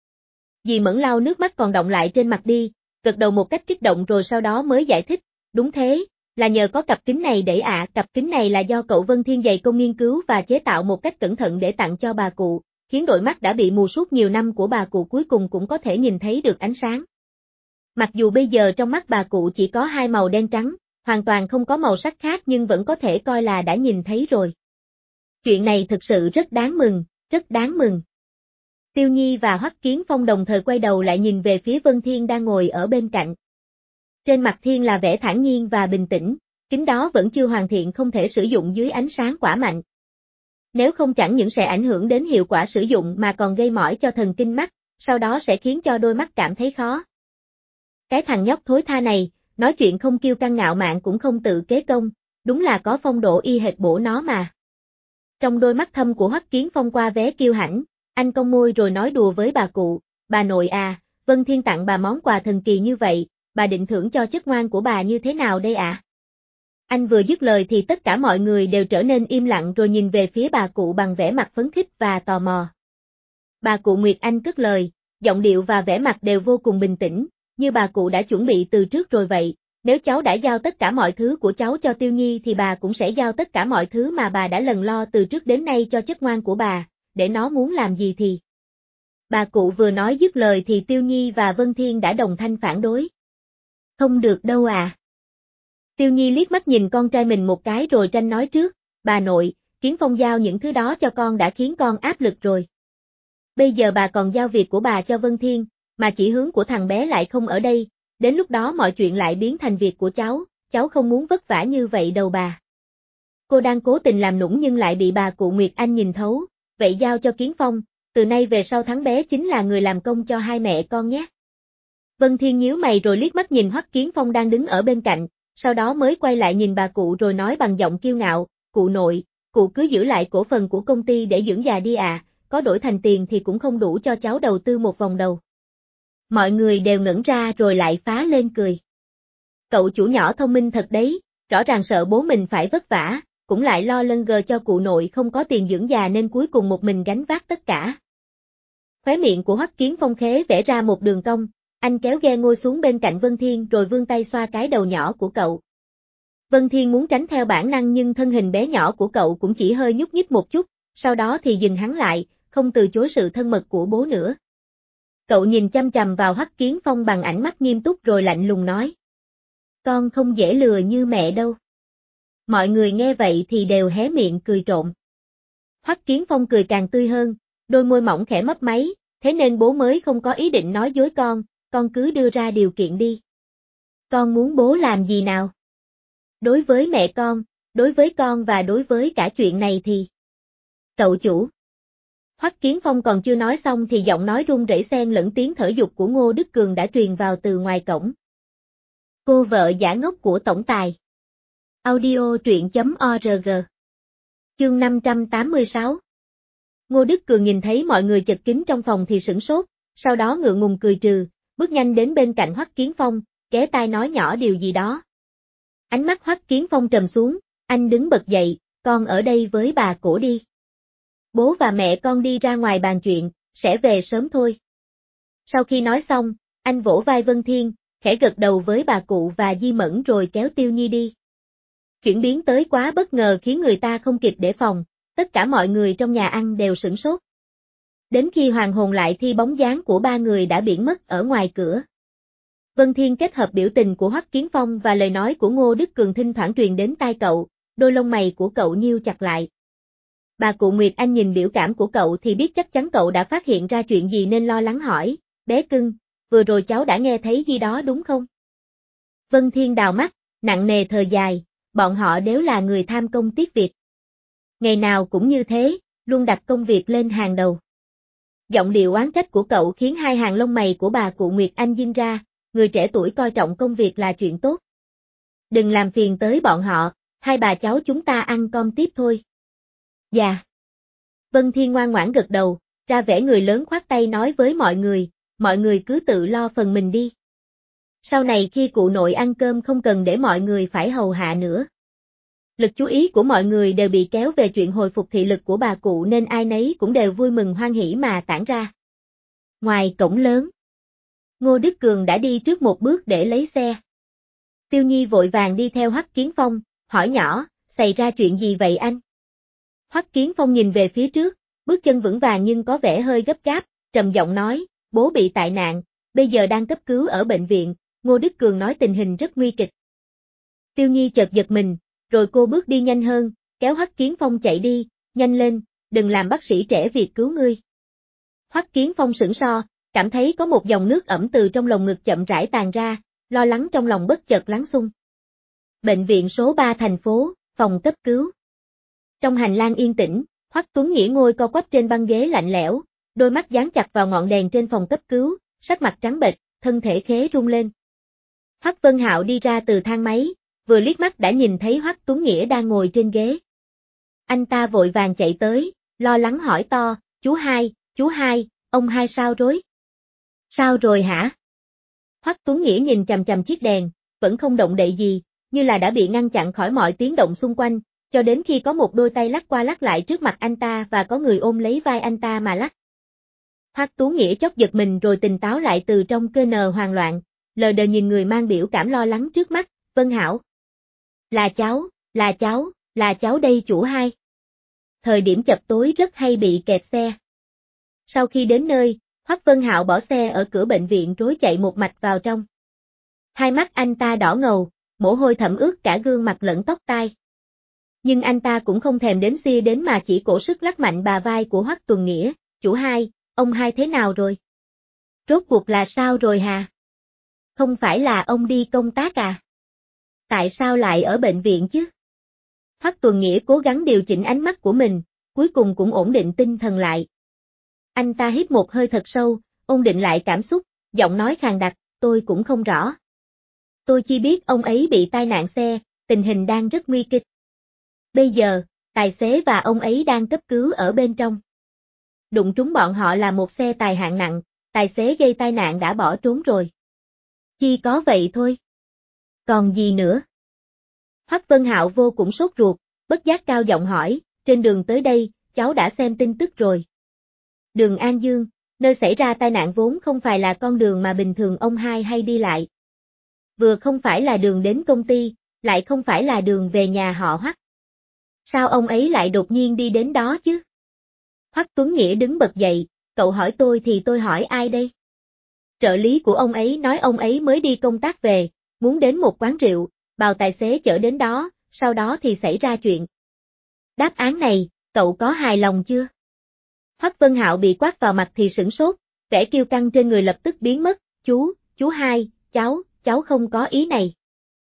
Dì Mẫn lau nước mắt còn đọng lại trên mặt đi, gật đầu một cách kích động rồi sau đó mới giải thích, đúng thế, là nhờ có cặp kính này để cặp kính này là do cậu Vân Thiên dày công nghiên cứu và chế tạo một cách cẩn thận để tặng cho bà cụ, khiến đôi mắt đã bị mù suốt nhiều năm của bà cụ cuối cùng cũng có thể nhìn thấy được ánh sáng. Mặc dù bây giờ trong mắt bà cụ chỉ có hai màu đen trắng, hoàn toàn không có màu sắc khác nhưng vẫn có thể coi là đã nhìn thấy rồi. Chuyện này thực sự rất đáng mừng, rất đáng mừng. Tiêu Nhi và Hoắc Kiến Phong đồng thời quay đầu lại nhìn về phía Vân Thiên đang ngồi ở bên cạnh. Trên mặt Thiên là vẻ thản nhiên và bình tĩnh, kính đó vẫn chưa hoàn thiện không thể sử dụng dưới ánh sáng quả mạnh. Nếu không chẳng những sẽ ảnh hưởng đến hiệu quả sử dụng mà còn gây mỏi cho thần kinh mắt, sau đó sẽ khiến cho đôi mắt cảm thấy khó. Cái thằng nhóc thối tha này, nói chuyện không kiêu căng ngạo mạn cũng không tự kế công, đúng là có phong độ y hệt bổ nó mà. Trong đôi mắt thâm của Hoắc Kiến Phong qua vé kiêu hãnh, anh cong môi rồi nói đùa với bà cụ, bà nội à, Vân Thiên tặng bà món quà thần kỳ như vậy, bà định thưởng cho chất ngoan của bà như thế nào đây ạ? Anh vừa dứt lời thì tất cả mọi người đều trở nên im lặng rồi nhìn về phía bà cụ bằng vẻ mặt phấn khích và tò mò. Bà cụ Nguyệt Anh cất lời, giọng điệu và vẻ mặt đều vô cùng bình tĩnh, như bà cụ đã chuẩn bị từ trước rồi vậy. Nếu cháu đã giao tất cả mọi thứ của cháu cho Tiêu Nhi thì bà cũng sẽ giao tất cả mọi thứ mà bà đã lần lo từ trước đến nay cho chất ngoan của bà, để nó muốn làm gì thì. Bà cụ vừa nói dứt lời thì Tiêu Nhi và Vân Thiên đã đồng thanh phản đối. Không được đâu à. Tiêu Nhi liếc mắt nhìn con trai mình một cái rồi tranh nói trước, bà nội, Kiến Phong giao những thứ đó cho con đã khiến con áp lực rồi. Bây giờ bà còn giao việc của bà cho Vân Thiên, mà chỉ hướng của thằng bé lại không ở đây, đến lúc đó mọi chuyện lại biến thành việc của cháu không muốn vất vả như vậy đâu bà. Cô đang cố tình làm nũng nhưng lại bị bà cụ Nguyệt Anh nhìn thấu, vậy giao cho Kiến Phong, từ nay về sau thằng bé chính là người làm công cho hai mẹ con nhé. Vân Thiên nhíu mày rồi liếc mắt nhìn Hoắc Kiến Phong đang đứng ở bên cạnh, sau đó mới quay lại nhìn bà cụ rồi nói bằng giọng kiêu ngạo, cụ nội, cụ cứ giữ lại cổ phần của công ty để dưỡng già đi à, có đổi thành tiền thì cũng không đủ cho cháu đầu tư một vòng đầu. Mọi người đều ngẩn ra rồi lại phá lên cười. Cậu chủ nhỏ thông minh thật đấy, rõ ràng sợ bố mình phải vất vả, cũng lại lo lân gờ cho cụ nội không có tiền dưỡng già nên cuối cùng một mình gánh vác tất cả. Khóe miệng của Hoắc Kiến Phong khế vẽ ra một đường cong, anh kéo ghe ngồi xuống bên cạnh Vân Thiên rồi vươn tay xoa cái đầu nhỏ của cậu. Vân Thiên muốn tránh theo bản năng nhưng thân hình bé nhỏ của cậu cũng chỉ hơi nhúc nhích một chút, sau đó thì dừng hắn lại, không từ chối sự thân mật của bố nữa. Cậu nhìn chăm chằm vào Hoắc Kiến Phong bằng ánh mắt nghiêm túc rồi lạnh lùng nói. Con không dễ lừa như mẹ đâu. Mọi người nghe vậy thì đều hé miệng cười trộm. Hoắc Kiến Phong cười càng tươi hơn, đôi môi mỏng khẽ mấp máy, thế nên bố mới không có ý định nói dối con cứ đưa ra điều kiện đi. Con muốn bố làm gì nào? Đối với mẹ con, đối với con và đối với cả chuyện này thì... Cậu chủ. Hoắc Kiến Phong còn chưa nói xong thì giọng nói run rẩy xen lẫn tiếng thở dục của Ngô Đức Cường đã truyền vào từ ngoài cổng. Cô vợ giả ngốc của tổng tài. Audio truyện.org. Chương 586. Ngô Đức Cường nhìn thấy mọi người chật kín trong phòng thì sửng sốt, sau đó ngượng ngùng cười trừ, bước nhanh đến bên cạnh Hoắc Kiến Phong, ghé tai nói nhỏ điều gì đó. Ánh mắt Hoắc Kiến Phong trầm xuống, anh đứng bật dậy, con ở đây với bà cổ đi. Bố và mẹ con đi ra ngoài bàn chuyện, sẽ về sớm thôi. Sau khi nói xong, anh vỗ vai Vân Thiên, khẽ gật đầu với bà cụ và Di Mẫn rồi kéo Tiêu Nhi đi. Chuyển biến tới quá bất ngờ khiến người ta không kịp đề phòng, tất cả mọi người trong nhà ăn đều sửng sốt. Đến khi hoàn hồn lại thì bóng dáng của ba người đã biến mất ở ngoài cửa. Vân Thiên kết hợp biểu tình của Hoắc Kiến Phong và lời nói của Ngô Đức Cường thỉnh thoảng truyền đến tai cậu, đôi lông mày của cậu nhíu chặt lại. Bà cụ Nguyệt Anh nhìn biểu cảm của cậu thì biết chắc chắn cậu đã phát hiện ra chuyện gì nên lo lắng hỏi, bé cưng, vừa rồi cháu đã nghe thấy gì đó đúng không? Vân Thiên đào mắt, nặng nề thở dài, bọn họ đều là người tham công tiếc việc. Ngày nào cũng như thế, luôn đặt công việc lên hàng đầu. Giọng điệu oán trách của cậu khiến hai hàng lông mày của bà cụ Nguyệt Anh giương ra, người trẻ tuổi coi trọng công việc là chuyện tốt. Đừng làm phiền tới bọn họ, hai bà cháu chúng ta ăn cơm tiếp thôi. Dạ. Vân Thiên ngoan ngoãn gật đầu, ra vẻ người lớn khoát tay nói với mọi người cứ tự lo phần mình đi. Sau này khi cụ nội ăn cơm không cần để mọi người phải hầu hạ nữa. Lực chú ý của mọi người đều bị kéo về chuyện hồi phục thị lực của bà cụ nên ai nấy cũng đều vui mừng hoan hỉ mà tản ra. Ngoài cổng lớn, Ngô Đức Cường đã đi trước một bước để lấy xe. Tiêu Nhi vội vàng đi theo Hoắc Kiến Phong, hỏi nhỏ, xảy ra chuyện gì vậy anh? Hoắc Kiến Phong nhìn về phía trước, bước chân vững vàng nhưng có vẻ hơi gấp gáp, trầm giọng nói, bố bị tai nạn, bây giờ đang cấp cứu ở bệnh viện, Ngô Đức Cường nói tình hình rất nguy kịch. Tiêu Nhi chợt giật mình, rồi cô bước đi nhanh hơn, kéo Hoắc Kiến Phong chạy đi, nhanh lên, đừng làm bác sĩ trẻ việc cứu ngươi. Hoắc Kiến Phong sững sờ, cảm thấy có một dòng nước ẩm từ trong lồng ngực chậm rãi tràn ra, lo lắng trong lòng bất chợt lắng xung. Bệnh viện số 3 thành phố, phòng cấp cứu. Trong hành lang yên tĩnh, Hoắc Tuấn Nghĩa ngồi co quắp trên băng ghế lạnh lẽo, đôi mắt dán chặt vào ngọn đèn trên phòng cấp cứu, sắc mặt trắng bệch, thân thể khế run lên. Hoắc Vân Hạo đi ra từ thang máy, vừa liếc mắt đã nhìn thấy Hoắc Tuấn Nghĩa đang ngồi trên ghế. Anh ta vội vàng chạy tới, lo lắng hỏi to, chú hai, ông hai sao rồi? Sao rồi hả? Hoắc Tuấn Nghĩa nhìn chằm chằm chiếc đèn, vẫn không động đậy gì, như là đã bị ngăn chặn khỏi mọi tiếng động xung quanh, cho đến khi có một đôi tay lắc qua lắc lại trước mặt anh ta và có người ôm lấy vai anh ta mà lắc. Hoắc Tuấn Nghĩa chốc giật mình rồi tỉnh táo lại từ trong cơn hoang loạn, lờ đờ nhìn người mang biểu cảm lo lắng trước mắt, Vân Hảo. Là cháu đây chủ hai. Thời điểm chập tối rất hay bị kẹt xe. Sau khi đến nơi, Hoắc Vân Hạo bỏ xe ở cửa bệnh viện rối chạy một mạch vào trong. Hai mắt anh ta đỏ ngầu, mồ hôi thẩm ướt cả gương mặt lẫn tóc tai. Nhưng anh ta cũng không thèm đếm xia đến mà chỉ cổ sức lắc mạnh bà vai của Hoắc Tuấn Nghĩa, chủ hai, ông hai thế nào rồi? Rốt cuộc là sao rồi hà? Không phải là ông đi công tác à? Tại sao lại ở bệnh viện chứ? Hoắc Tuấn Nghĩa cố gắng điều chỉnh ánh mắt của mình, cuối cùng cũng ổn định tinh thần lại. Anh ta hít một hơi thật sâu, ổn định lại cảm xúc, giọng nói khàn đặc, tôi cũng không rõ. Tôi chỉ biết ông ấy bị tai nạn xe, tình hình đang rất nguy kịch. Bây giờ, tài xế và ông ấy đang cấp cứu ở bên trong. Đụng trúng bọn họ là một xe tài hạng nặng, tài xế gây tai nạn đã bỏ trốn rồi. Chỉ có vậy thôi. Còn gì nữa? Hoắc Vân Hạo vô cùng sốt ruột, bất giác cao giọng hỏi, trên đường tới đây, cháu đã xem tin tức rồi. Đường An Dương, nơi xảy ra tai nạn vốn không phải là con đường mà bình thường ông hai hay đi lại. Vừa không phải là đường đến công ty, lại không phải là đường về nhà họ Hoắc. Sao ông ấy lại đột nhiên đi đến đó chứ? Hoắc Tuấn Nghĩa đứng bật dậy, cậu hỏi tôi thì tôi hỏi ai đây? Trợ lý của ông ấy nói ông ấy mới đi công tác về, muốn đến một quán rượu, bảo tài xế chở đến đó, sau đó thì xảy ra chuyện. Đáp án này, cậu có hài lòng chưa? Hoắc Vân Hạo bị quát vào mặt thì sửng sốt, vẻ kiêu căng trên người lập tức biến mất, chú hai, cháu không có ý này.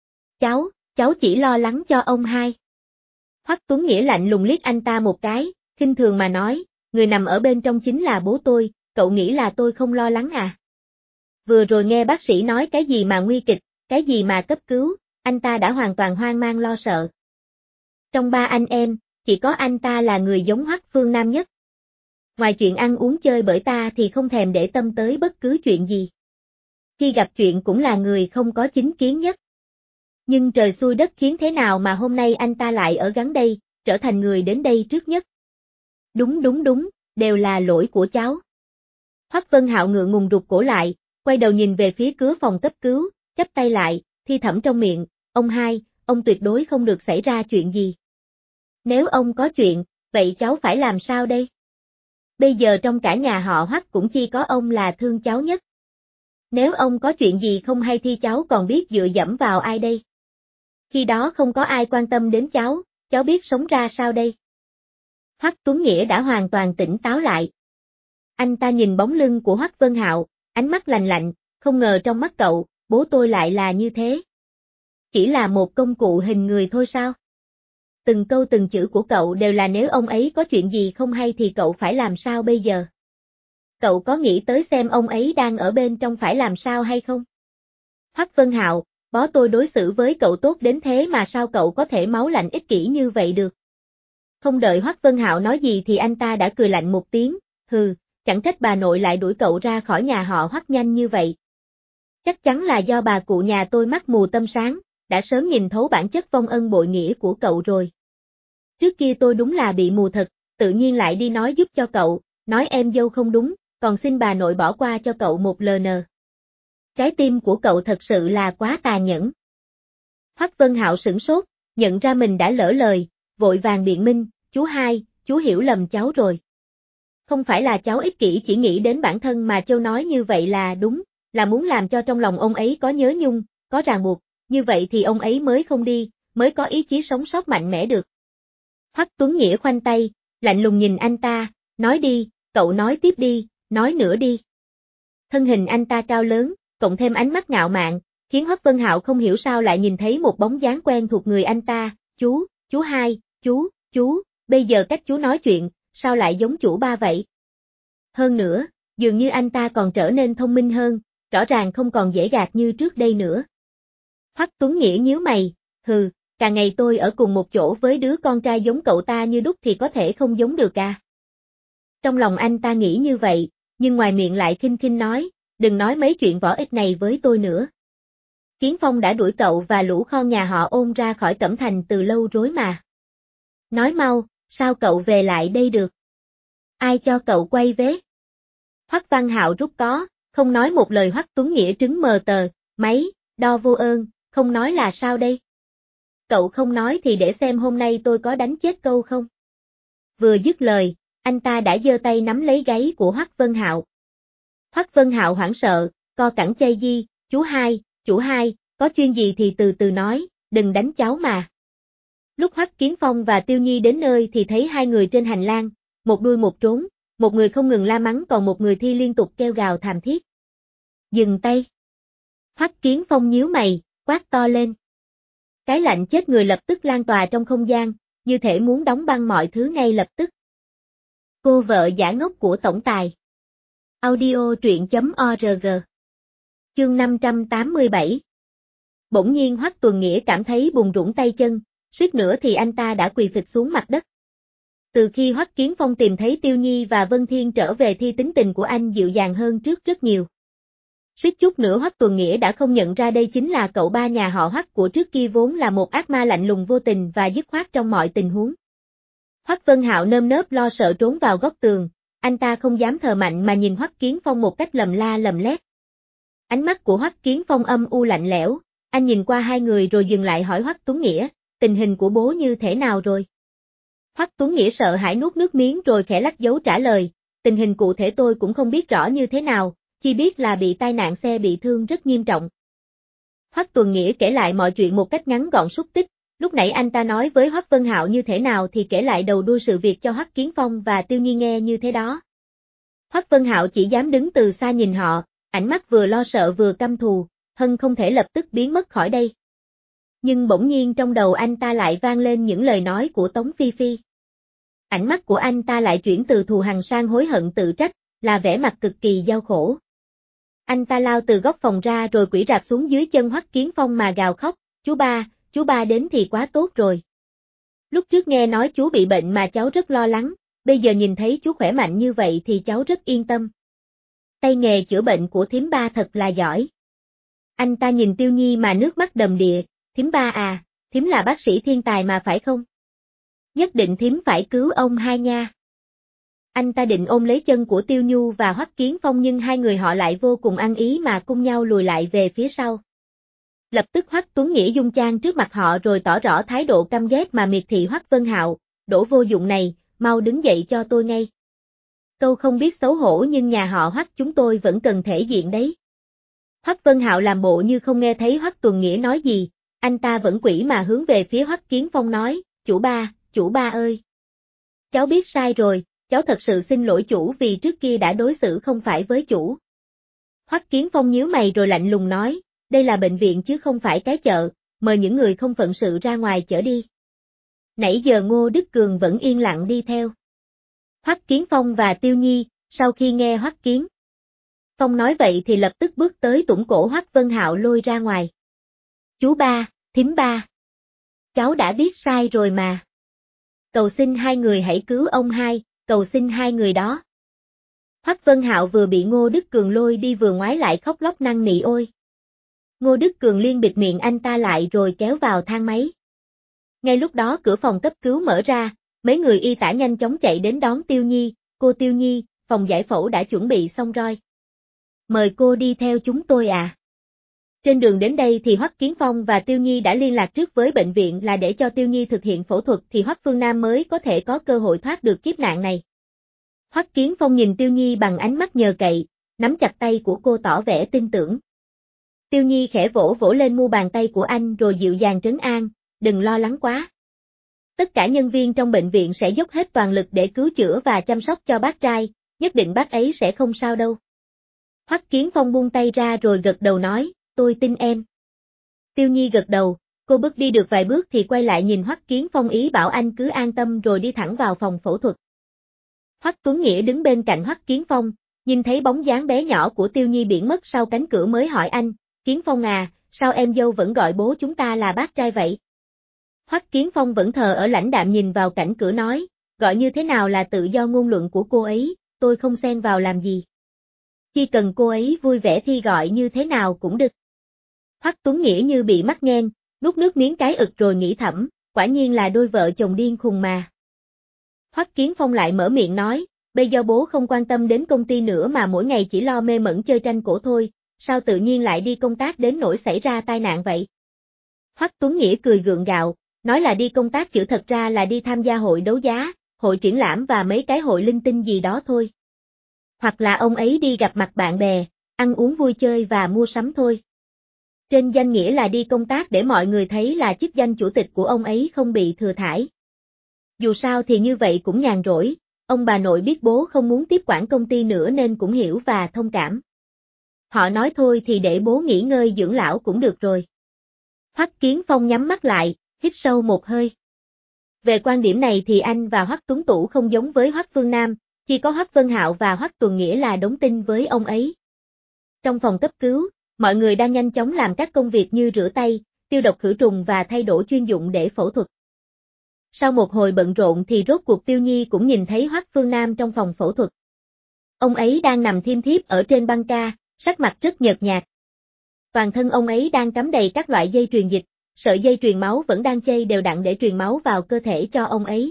Cháu chỉ lo lắng cho ông hai. Hoắc Tuấn Nghĩa lạnh lùng liếc anh ta một cái, khinh thường mà nói, người nằm ở bên trong chính là bố tôi, cậu nghĩ là tôi không lo lắng à? Vừa rồi nghe bác sĩ nói cái gì mà nguy kịch, cái gì mà cấp cứu, anh ta đã hoàn toàn hoang mang lo sợ. Trong ba anh em, chỉ có anh ta là người giống Hoắc Phương Nam nhất. Ngoài chuyện ăn uống chơi bởi ta thì không thèm để tâm tới bất cứ chuyện gì. Khi gặp chuyện cũng là người không có chính kiến nhất. Nhưng trời xui đất khiến thế nào mà hôm nay anh ta lại ở gắn đây, trở thành người đến đây trước nhất. Đúng, đều là lỗi của cháu. Hoắc Vân Hạo ngượng ngùng rụt cổ lại, quay đầu nhìn về phía cửa phòng cấp cứu, chắp tay lại, thi thẩm trong miệng, ông hai, ông tuyệt đối không được xảy ra chuyện gì. Nếu ông có chuyện, vậy cháu phải làm sao đây? Bây giờ trong cả nhà họ Hoắc cũng chỉ có ông là thương cháu nhất. Nếu ông có chuyện gì không hay thì cháu còn biết dựa dẫm vào ai đây? Khi đó không có ai quan tâm đến cháu biết sống ra sao đây? Hoắc Tuấn Nghĩa đã hoàn toàn tỉnh táo lại. Anh ta nhìn bóng lưng của Hoắc Vân Hạo, ánh mắt lạnh lạnh, không ngờ trong mắt cậu, bố tôi lại là như thế. Chỉ là một công cụ hình người thôi sao? Từng câu từng chữ của cậu đều là nếu ông ấy có chuyện gì không hay thì cậu phải làm sao bây giờ? Cậu có nghĩ tới xem ông ấy đang ở bên trong phải làm sao hay không? Hoắc Vân Hạo, bố tôi đối xử với cậu tốt đến thế mà sao cậu có thể máu lạnh ích kỷ như vậy được? Không đợi Hoắc Vân Hạo nói gì thì anh ta đã cười lạnh một tiếng, hừ, chẳng trách bà nội lại đuổi cậu ra khỏi nhà họ Hoắc nhanh như vậy. Chắc chắn là do bà cụ nhà tôi mắt mù tâm sáng, đã sớm nhìn thấu bản chất vong ân bội nghĩa của cậu rồi. Trước kia tôi đúng là bị mù thật, tự nhiên lại đi nói giúp cho cậu, nói em dâu không đúng, còn xin bà nội bỏ qua cho cậu một LN. Trái tim của cậu thật sự là quá tà nhẫn. Hoắc Vân Hạo sửng sốt, nhận ra mình đã lỡ lời, vội vàng biện minh, chú hai, chú hiểu lầm cháu rồi. Không phải là cháu ích kỷ chỉ nghĩ đến bản thân mà Châu nói như vậy là đúng, là muốn làm cho trong lòng ông ấy có nhớ nhung, có ràng buộc, như vậy thì ông ấy mới không đi, mới có ý chí sống sót mạnh mẽ được. Hoắc Tuấn Nghĩa khoanh tay, lạnh lùng nhìn anh ta, nói đi, cậu nói tiếp đi, nói nữa đi. Thân hình anh ta cao lớn, cộng thêm ánh mắt ngạo mạn, khiến Hoắc Vân Hạo không hiểu sao lại nhìn thấy một bóng dáng quen thuộc người anh ta, chú hai, chú, bây giờ cách chú nói chuyện, sao lại giống chủ ba vậy? Hơn nữa, dường như anh ta còn trở nên thông minh hơn, rõ ràng không còn dễ gạt như trước đây nữa. Hoắc Tuấn Nghĩa nhíu mày, hừ, cả ngày tôi ở cùng một chỗ với đứa con trai giống cậu ta như đúc thì có thể không giống được à? Trong lòng anh ta nghĩ như vậy, nhưng ngoài miệng lại khinh khinh nói, đừng nói mấy chuyện võ ích này với tôi nữa. Kiến Phong đã đuổi cậu và lũ con nhà họ Ôn ra khỏi Cẩm Thành từ lâu rồi mà. Nói mau, sao cậu về lại đây được? Ai cho cậu quay vé? Hoắc Văn Hạo rút có, không nói một lời. Hoắc Tuấn Nghĩa trứng mờ tờ, máy, đo vô ơn, không nói là sao đây? Cậu không nói thì để xem hôm nay tôi có đánh chết câu không? Vừa dứt lời, anh ta đã giơ tay nắm lấy gáy của Hoắc Vân Hạo. Hoắc Vân Hạo hoảng sợ, co cẳng chay di, chú hai, có chuyện gì thì từ từ nói, đừng đánh cháu mà. Lúc Hoắc Kiến Phong và Tiêu Nhi đến nơi thì thấy hai người trên hành lang, một đuôi một trốn, một người không ngừng la mắng còn một người thì liên tục kêu gào thảm thiết. Dừng tay. Hoắc Kiến Phong nhíu mày, quát to lên. Cái lạnh chết người lập tức lan tỏa trong không gian, như thể muốn đóng băng mọi thứ ngay lập tức. Cô vợ giả ngốc của tổng tài. Audio truyện.org. Chương 587. Bỗng nhiên Hoắc Tuần Nghĩa cảm thấy bùn rủn tay chân, suýt nữa thì anh ta đã quỳ phịch xuống mặt đất. Từ khi Hoắc Kiến Phong tìm thấy Tiêu Nhi và Vân Thiên trở về thì tính tình của anh dịu dàng hơn trước rất nhiều. Suýt chút nữa Hoắc Tuần Nghĩa đã không nhận ra đây chính là cậu ba nhà họ Hoắc của trước kia vốn là một ác ma lạnh lùng vô tình và dứt khoát trong mọi tình huống. Hoắc Vân Hạo nơm nớp lo sợ trốn vào góc tường, anh ta không dám thờ mạnh mà nhìn Hoắc Kiến Phong một cách lầm la lầm lét. Ánh mắt của Hoắc Kiến Phong âm u lạnh lẽo, anh nhìn qua hai người rồi dừng lại hỏi Hoắc Tuấn Nghĩa, tình hình của bố như thế nào rồi? Hoắc Tuấn Nghĩa sợ hãi nuốt nước miếng rồi khẽ lắc dấu trả lời, tình hình cụ thể tôi cũng không biết rõ như thế nào, chỉ biết là bị tai nạn xe bị thương rất nghiêm trọng. Hoắc Tuấn Nghĩa kể lại mọi chuyện một cách ngắn gọn xúc tích, lúc nãy anh ta nói với Hoắc Vân Hạo như thế nào thì kể lại đầu đuôi sự việc cho Hoắc Kiến Phong và Tiêu Nhi nghe như thế đó. Hoắc Vân Hạo chỉ dám đứng từ xa nhìn họ, ánh mắt vừa lo sợ vừa căm thù, hận không thể lập tức biến mất khỏi đây. Nhưng bỗng nhiên trong đầu anh ta lại vang lên những lời nói của Tống Phi Phi. Ánh mắt của anh ta lại chuyển từ thù hằn sang hối hận tự trách, là vẻ mặt cực kỳ đau khổ. Anh ta lao từ góc phòng ra rồi quỷ rạp xuống dưới chân Hoắc Kiến Phong mà gào khóc, chú ba đến thì quá tốt rồi. Lúc trước nghe nói chú bị bệnh mà cháu rất lo lắng, bây giờ nhìn thấy chú khỏe mạnh như vậy thì cháu rất yên tâm. Tay nghề chữa bệnh của thím ba thật là giỏi. Anh ta nhìn Tiêu Nhi mà nước mắt đầm đìa, thím ba à, thím là bác sĩ thiên tài mà phải không? Nhất định thím phải cứu ông hai nha. Anh ta định ôm lấy chân của Tiêu Nhu và Hoắc Kiến Phong nhưng hai người họ lại vô cùng ăn ý mà cùng nhau lùi lại về phía sau. Lập tức Hoắc Tuấn Nghĩa dung chan trước mặt họ rồi tỏ rõ thái độ căm ghét mà miệt thị Hoắc Vân Hạo, đổ vô dụng này, mau đứng dậy cho tôi ngay. Câu không biết xấu hổ nhưng nhà họ Hoắc chúng tôi vẫn cần thể diện đấy. Hoắc Vân Hạo làm bộ như không nghe thấy Hoắc Tuần Nghĩa nói gì, anh ta vẫn quỷ mà hướng về phía Hoắc Kiến Phong nói, chủ ba ơi. Cháu biết sai rồi, cháu thật sự xin lỗi chủ vì trước kia đã đối xử không phải với chủ. Hoắc Kiến Phong nhíu mày rồi lạnh lùng nói, đây là bệnh viện chứ không phải cái chợ, mời những người không phận sự ra ngoài chở đi. Nãy giờ Ngô Đức Cường vẫn yên lặng đi theo. Hoắc Kiến Phong và Tiêu Nhi, sau khi nghe Hoắc Kiến Phong nói vậy thì lập tức bước tới tủng cổ Hoắc Vân Hạo lôi ra ngoài. Chú ba, thím ba. Cháu đã biết sai rồi mà. Cầu xin hai người hãy cứu ông hai, cầu xin hai người đó. Hoắc Vân Hạo vừa bị Ngô Đức Cường lôi đi vừa ngoái lại khóc lóc năn nỉ ôi. Ngô Đức Cường liên bịt miệng anh ta lại rồi kéo vào thang máy. Ngay lúc đó cửa phòng cấp cứu mở ra, mấy người y tá nhanh chóng chạy đến đón Tiêu Nhi, cô Tiêu Nhi, phòng giải phẫu đã chuẩn bị xong rồi. Mời cô đi theo chúng tôi à. Trên đường đến đây thì Hoắc Kiến Phong và Tiêu Nhi đã liên lạc trước với bệnh viện là để cho Tiêu Nhi thực hiện phẫu thuật thì Hoắc Phương Nam mới có thể có cơ hội thoát được kiếp nạn này. Hoắc Kiến Phong nhìn Tiêu Nhi bằng ánh mắt nhờ cậy, nắm chặt tay của cô tỏ vẻ tin tưởng. Tiêu Nhi khẽ vỗ vỗ lên mu bàn tay của anh rồi dịu dàng trấn an, đừng lo lắng quá. Tất cả nhân viên trong bệnh viện sẽ dốc hết toàn lực để cứu chữa và chăm sóc cho bác trai, nhất định bác ấy sẽ không sao đâu. Hoắc Kiến Phong buông tay ra rồi gật đầu nói, tôi tin em. Tiêu Nhi gật đầu, cô bước đi được vài bước thì quay lại nhìn Hoắc Kiến Phong ý bảo anh cứ an tâm rồi đi thẳng vào phòng phẫu thuật. Hoắc Tuấn Nghĩa đứng bên cạnh Hoắc Kiến Phong, nhìn thấy bóng dáng bé nhỏ của Tiêu Nhi biến mất sau cánh cửa mới hỏi anh, Kiến Phong à, sao em dâu vẫn gọi bố chúng ta là bác trai vậy? Hoắc Kiến Phong vẫn thờ ở lãnh đạm nhìn vào cảnh cửa nói, gọi như thế nào là tự do ngôn luận của cô ấy, tôi không xen vào làm gì. Chỉ cần cô ấy vui vẻ thì gọi như thế nào cũng được. Hoắc Tuấn Nghĩa như bị mắc nghẹn, nuốt nước miếng cái ực rồi nghĩ thầm, quả nhiên là đôi vợ chồng điên khùng mà. Hoắc Kiến Phong lại mở miệng nói, bây giờ bố không quan tâm đến công ty nữa mà mỗi ngày chỉ lo mê mẩn chơi tranh cổ thôi, sao tự nhiên lại đi công tác đến nỗi xảy ra tai nạn vậy? Hoắc Tuấn Nghĩa cười gượng gạo, nói là đi công tác chứ thật ra là đi tham gia hội đấu giá, hội triển lãm và mấy cái hội linh tinh gì đó thôi. Hoặc là ông ấy đi gặp mặt bạn bè, ăn uống vui chơi và mua sắm thôi. Trên danh nghĩa là đi công tác để mọi người thấy là chức danh chủ tịch của ông ấy không bị thừa thãi. Dù sao thì như vậy cũng nhàn rỗi, ông bà nội biết bố không muốn tiếp quản công ty nữa nên cũng hiểu và thông cảm. Họ nói thôi thì để bố nghỉ ngơi dưỡng lão cũng được rồi. Hoắc Kiến Phong nhắm mắt lại, hít sâu một hơi. Về quan điểm này thì anh và Hoắc Tuấn Tủ không giống với Hoắc Phương Nam, chỉ có Hoắc Vân Hạo và Hoắc Tuần Nghĩa là đóng tin với ông ấy. Trong phòng cấp cứu, mọi người đang nhanh chóng làm các công việc như rửa tay, tiêu độc khử trùng và thay đổi chuyên dụng để phẫu thuật. Sau một hồi bận rộn thì rốt cuộc Tiêu Nhi cũng nhìn thấy Hoắc Phương Nam trong phòng phẫu thuật. Ông ấy đang nằm thiêm thiếp ở trên băng ca, sắc mặt rất nhợt nhạt. Toàn thân ông ấy đang cắm đầy các loại dây truyền dịch, sợi dây truyền máu vẫn đang chây đều đặn để truyền máu vào cơ thể cho ông ấy.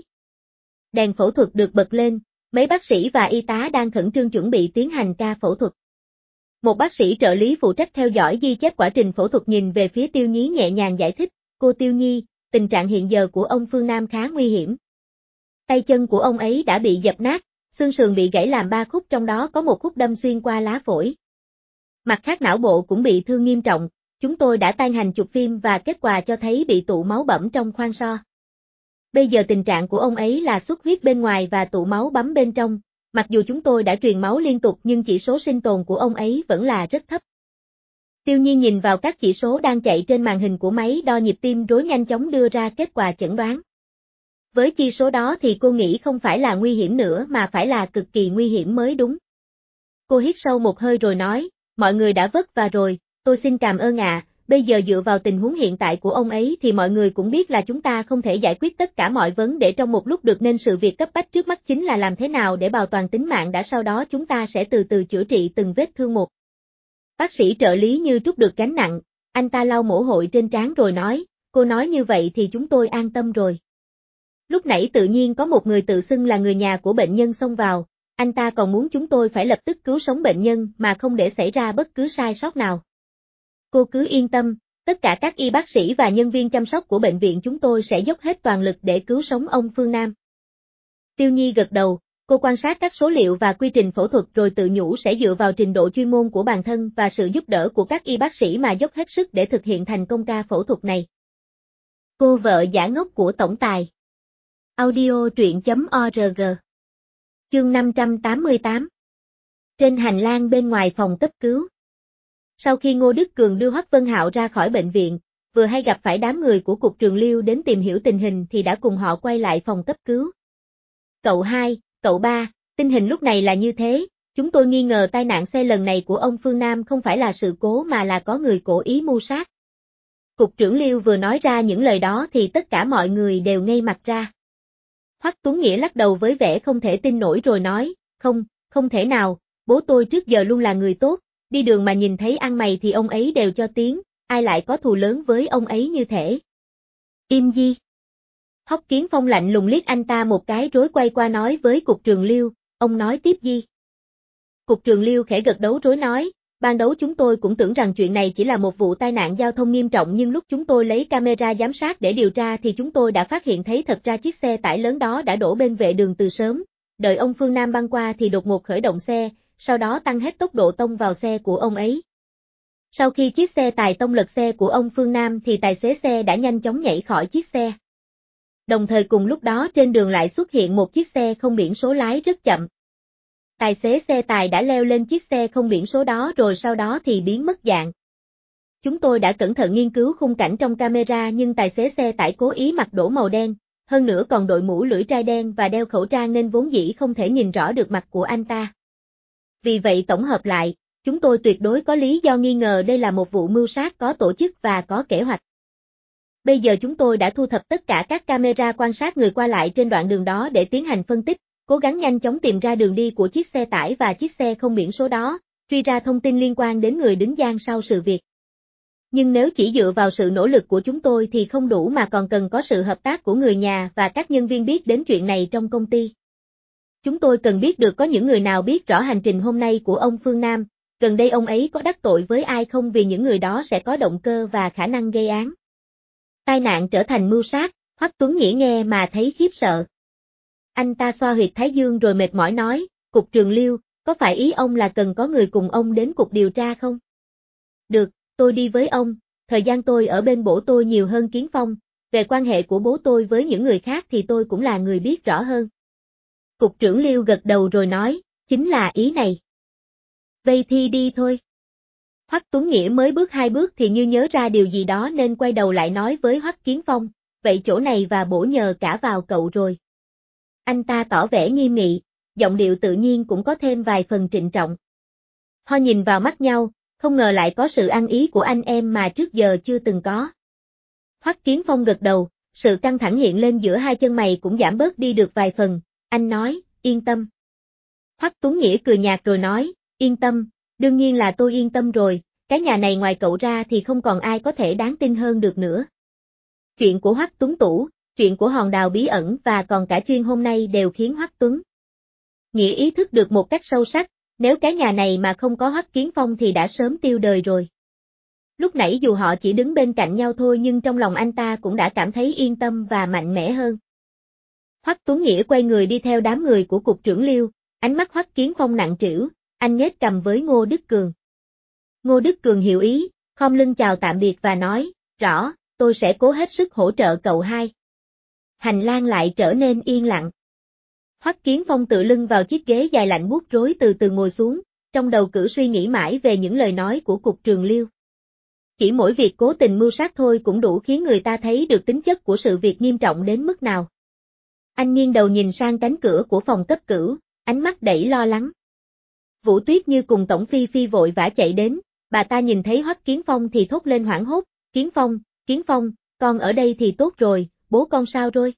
Đèn phẫu thuật được bật lên, mấy bác sĩ và y tá đang khẩn trương chuẩn bị tiến hành ca phẫu thuật. Một bác sĩ trợ lý phụ trách theo dõi ghi chép quá trình phẫu thuật nhìn về phía Tiêu Nhi nhẹ nhàng giải thích, cô Tiêu Nhi, tình trạng hiện giờ của ông Phương Nam khá nguy hiểm. Tay chân của ông ấy đã bị dập nát, xương sườn bị gãy làm 3 khúc trong đó có một khúc đâm xuyên qua lá phổi. Mặt khác não bộ cũng bị thương nghiêm trọng, chúng tôi đã tiến hành chụp phim và kết quả cho thấy bị tụ máu bẩm trong khoang so. Bây giờ tình trạng của ông ấy là xuất huyết bên ngoài và tụ máu bắm bên trong, mặc dù chúng tôi đã truyền máu liên tục nhưng chỉ số sinh tồn của ông ấy vẫn là rất thấp. Tiêu Nhiên nhìn vào các chỉ số đang chạy trên màn hình của máy đo nhịp tim rối nhanh chóng đưa ra kết quả chẩn đoán. Với chỉ số đó thì cô nghĩ không phải là nguy hiểm nữa mà phải là cực kỳ nguy hiểm mới đúng. Cô hít sâu một hơi rồi nói, mọi người đã vất vả rồi, tôi xin cảm ơn ạ. Bây giờ dựa vào tình huống hiện tại của ông ấy thì mọi người cũng biết là chúng ta không thể giải quyết tất cả mọi vấn đề trong một lúc được nên sự việc cấp bách trước mắt chính là làm thế nào để bảo toàn tính mạng đã sau đó chúng ta sẽ từ từ chữa trị từng vết thương một. Bác sĩ trợ lý như trút được gánh nặng, anh ta lau mồ hôi trên trán rồi nói, cô nói như vậy thì chúng tôi an tâm rồi. Lúc nãy tự nhiên có một người tự xưng là người nhà của bệnh nhân xông vào, anh ta còn muốn chúng tôi phải lập tức cứu sống bệnh nhân mà không để xảy ra bất cứ sai sót nào. Cô cứ yên tâm, tất cả các y bác sĩ và nhân viên chăm sóc của bệnh viện chúng tôi sẽ dốc hết toàn lực để cứu sống ông Phương Nam. Tiêu Nhi gật đầu, cô quan sát các số liệu và quy trình phẫu thuật rồi tự nhủ sẽ dựa vào trình độ chuyên môn của bản thân và sự giúp đỡ của các y bác sĩ mà dốc hết sức để thực hiện thành công ca phẫu thuật này. Cô vợ giả ngốc của tổng tài. Audio truyện.org. Chương 588. Trên hành lang bên ngoài phòng cấp cứu. Sau khi Ngô Đức Cường đưa Hoắc Vân Hạo ra khỏi bệnh viện, vừa hay gặp phải đám người của cục trường Liêu đến tìm hiểu tình hình thì đã cùng họ quay lại phòng cấp cứu. Cậu 2, cậu 3, tình hình lúc này là như thế, chúng tôi nghi ngờ tai nạn xe lần này của ông Phương Nam không phải là sự cố mà là có người cố ý mưu sát. Cục trưởng Liêu vừa nói ra những lời đó thì tất cả mọi người đều ngây mặt ra. Hoắc Tuấn Nghĩa lắc đầu với vẻ không thể tin nổi rồi nói, không thể nào, bố tôi trước giờ luôn là người tốt, đi đường mà nhìn thấy ăn mày thì ông ấy đều cho tiếng, ai lại có thù lớn với ông ấy như thế. Im di. Hoắc Kiến Phong lạnh lùng liếc anh ta một cái rối quay qua nói với cục trường Liêu, ông nói tiếp gì? Cục trường Liêu khẽ gật đầu rối nói, ban đầu chúng tôi cũng tưởng rằng chuyện này chỉ là một vụ tai nạn giao thông nghiêm trọng nhưng lúc chúng tôi lấy camera giám sát để điều tra thì chúng tôi đã phát hiện thấy thật ra chiếc xe tải lớn đó đã đổ bên vệ đường từ sớm, đợi ông Phương Nam băng qua thì đột ngột khởi động xe, sau đó tăng hết tốc độ tông vào xe của ông ấy. Sau khi chiếc xe tài tông lật xe của ông Phương Nam thì tài xế xe đã nhanh chóng nhảy khỏi chiếc xe. Đồng thời cùng lúc đó trên đường lại xuất hiện một chiếc xe không biển số lái rất chậm. Tài xế xe tài đã leo lên chiếc xe không biển số đó rồi sau đó thì biến mất dạng. Chúng tôi đã cẩn thận nghiên cứu khung cảnh trong camera nhưng tài xế xe tải cố ý mặc đồ màu đen, hơn nữa còn đội mũ lưỡi trai đen và đeo khẩu trang nên vốn dĩ không thể nhìn rõ được mặt của anh ta. Vì vậy tổng hợp lại, chúng tôi tuyệt đối có lý do nghi ngờ đây là một vụ mưu sát có tổ chức và có kế hoạch. Bây giờ chúng tôi đã thu thập tất cả các camera quan sát người qua lại trên đoạn đường đó để tiến hành phân tích, cố gắng nhanh chóng tìm ra đường đi của chiếc xe tải và chiếc xe không biển số đó, truy ra thông tin liên quan đến người đứng gian sau sự việc. Nhưng nếu chỉ dựa vào sự nỗ lực của chúng tôi thì không đủ mà còn cần có sự hợp tác của người nhà và các nhân viên biết đến chuyện này trong công ty. Chúng tôi cần biết được có những người nào biết rõ hành trình hôm nay của ông Phương Nam, gần đây ông ấy có đắc tội với ai không vì những người đó sẽ có động cơ và khả năng gây án. Tai nạn trở thành mưu sát, Hoắc Tuấn Nghĩa nghe mà thấy khiếp sợ. Anh ta xoa huyệt thái dương rồi mệt mỏi nói, Cục trưởng Liêu, có phải ý ông là cần có người cùng ông đến cục điều tra không? Được, tôi đi với ông, thời gian tôi ở bên bố tôi nhiều hơn Kiến Phong, về quan hệ của bố tôi với những người khác thì tôi cũng là người biết rõ hơn. Cục trưởng Liêu gật đầu rồi nói, chính là ý này. Vậy thì đi thôi. Hoắc Tuấn Nghĩa mới bước 2 bước thì như nhớ ra điều gì đó nên quay đầu lại nói với Hoắc Kiến Phong, vậy chỗ này và bổ nhờ cả vào cậu rồi. Anh ta tỏ vẻ nghiêm nghị, giọng điệu tự nhiên cũng có thêm vài phần trịnh trọng. Họ nhìn vào mắt nhau, không ngờ lại có sự ăn ý của anh em mà trước giờ chưa từng có. Hoắc Kiến Phong gật đầu, sự căng thẳng hiện lên giữa hai chân mày cũng giảm bớt đi được vài phần, anh nói, yên tâm. Hoắc Tuấn Nghĩa cười nhạt rồi nói, yên tâm, đương nhiên là tôi yên tâm rồi, cái nhà này ngoài cậu ra thì không còn ai có thể đáng tin hơn được nữa. Chuyện của Hoắc Tuấn Tủ, chuyện của hòn đào bí ẩn và còn cả chuyên hôm nay đều khiến Hoắc Tuấn Nghĩa ý thức được một cách sâu sắc, nếu cái nhà này mà không có Hoắc Kiến Phong thì đã sớm tiêu đời rồi. Lúc nãy dù họ chỉ đứng bên cạnh nhau thôi nhưng trong lòng anh ta cũng đã cảm thấy yên tâm và mạnh mẽ hơn. Hoắc Tuấn Nghĩa quay người đi theo đám người của cục trưởng Liêu, ánh mắt Hoắc Kiến Phong nặng trĩu, anh nhếch cầm với Ngô Đức Cường. Ngô Đức Cường hiểu ý, khom lưng chào tạm biệt và nói, rõ, tôi sẽ cố hết sức hỗ trợ cậu hai. Hành lang lại trở nên yên lặng. Hoắc Kiến Phong tựa lưng vào chiếc ghế dài lạnh buốt rối từ từ ngồi xuống, trong đầu cứ suy nghĩ mãi về những lời nói của cục trưởng Liêu. Chỉ mỗi việc cố tình mưu sát thôi cũng đủ khiến người ta thấy được tính chất của sự việc nghiêm trọng đến mức nào. Anh nghiêng đầu nhìn sang cánh cửa của phòng cấp cứu, ánh mắt đầy lo lắng. Vũ Tuyết Như cùng Tổng Phi Phi vội vã chạy đến, bà ta nhìn thấy Hoắc Kiến Phong thì thốt lên hoảng hốt, Kiến Phong, con ở đây thì tốt rồi, bố con sao rồi?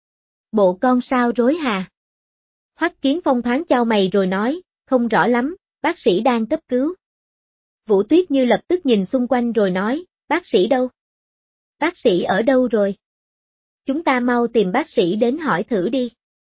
Bộ con sao rối hà? Hoắc Kiến Phong thoáng chau mày rồi nói, không rõ lắm, bác sĩ đang cấp cứu. Vũ Tuyết Như lập tức nhìn xung quanh rồi nói, bác sĩ đâu? Bác sĩ ở đâu rồi? Chúng ta mau tìm bác sĩ đến hỏi thử đi.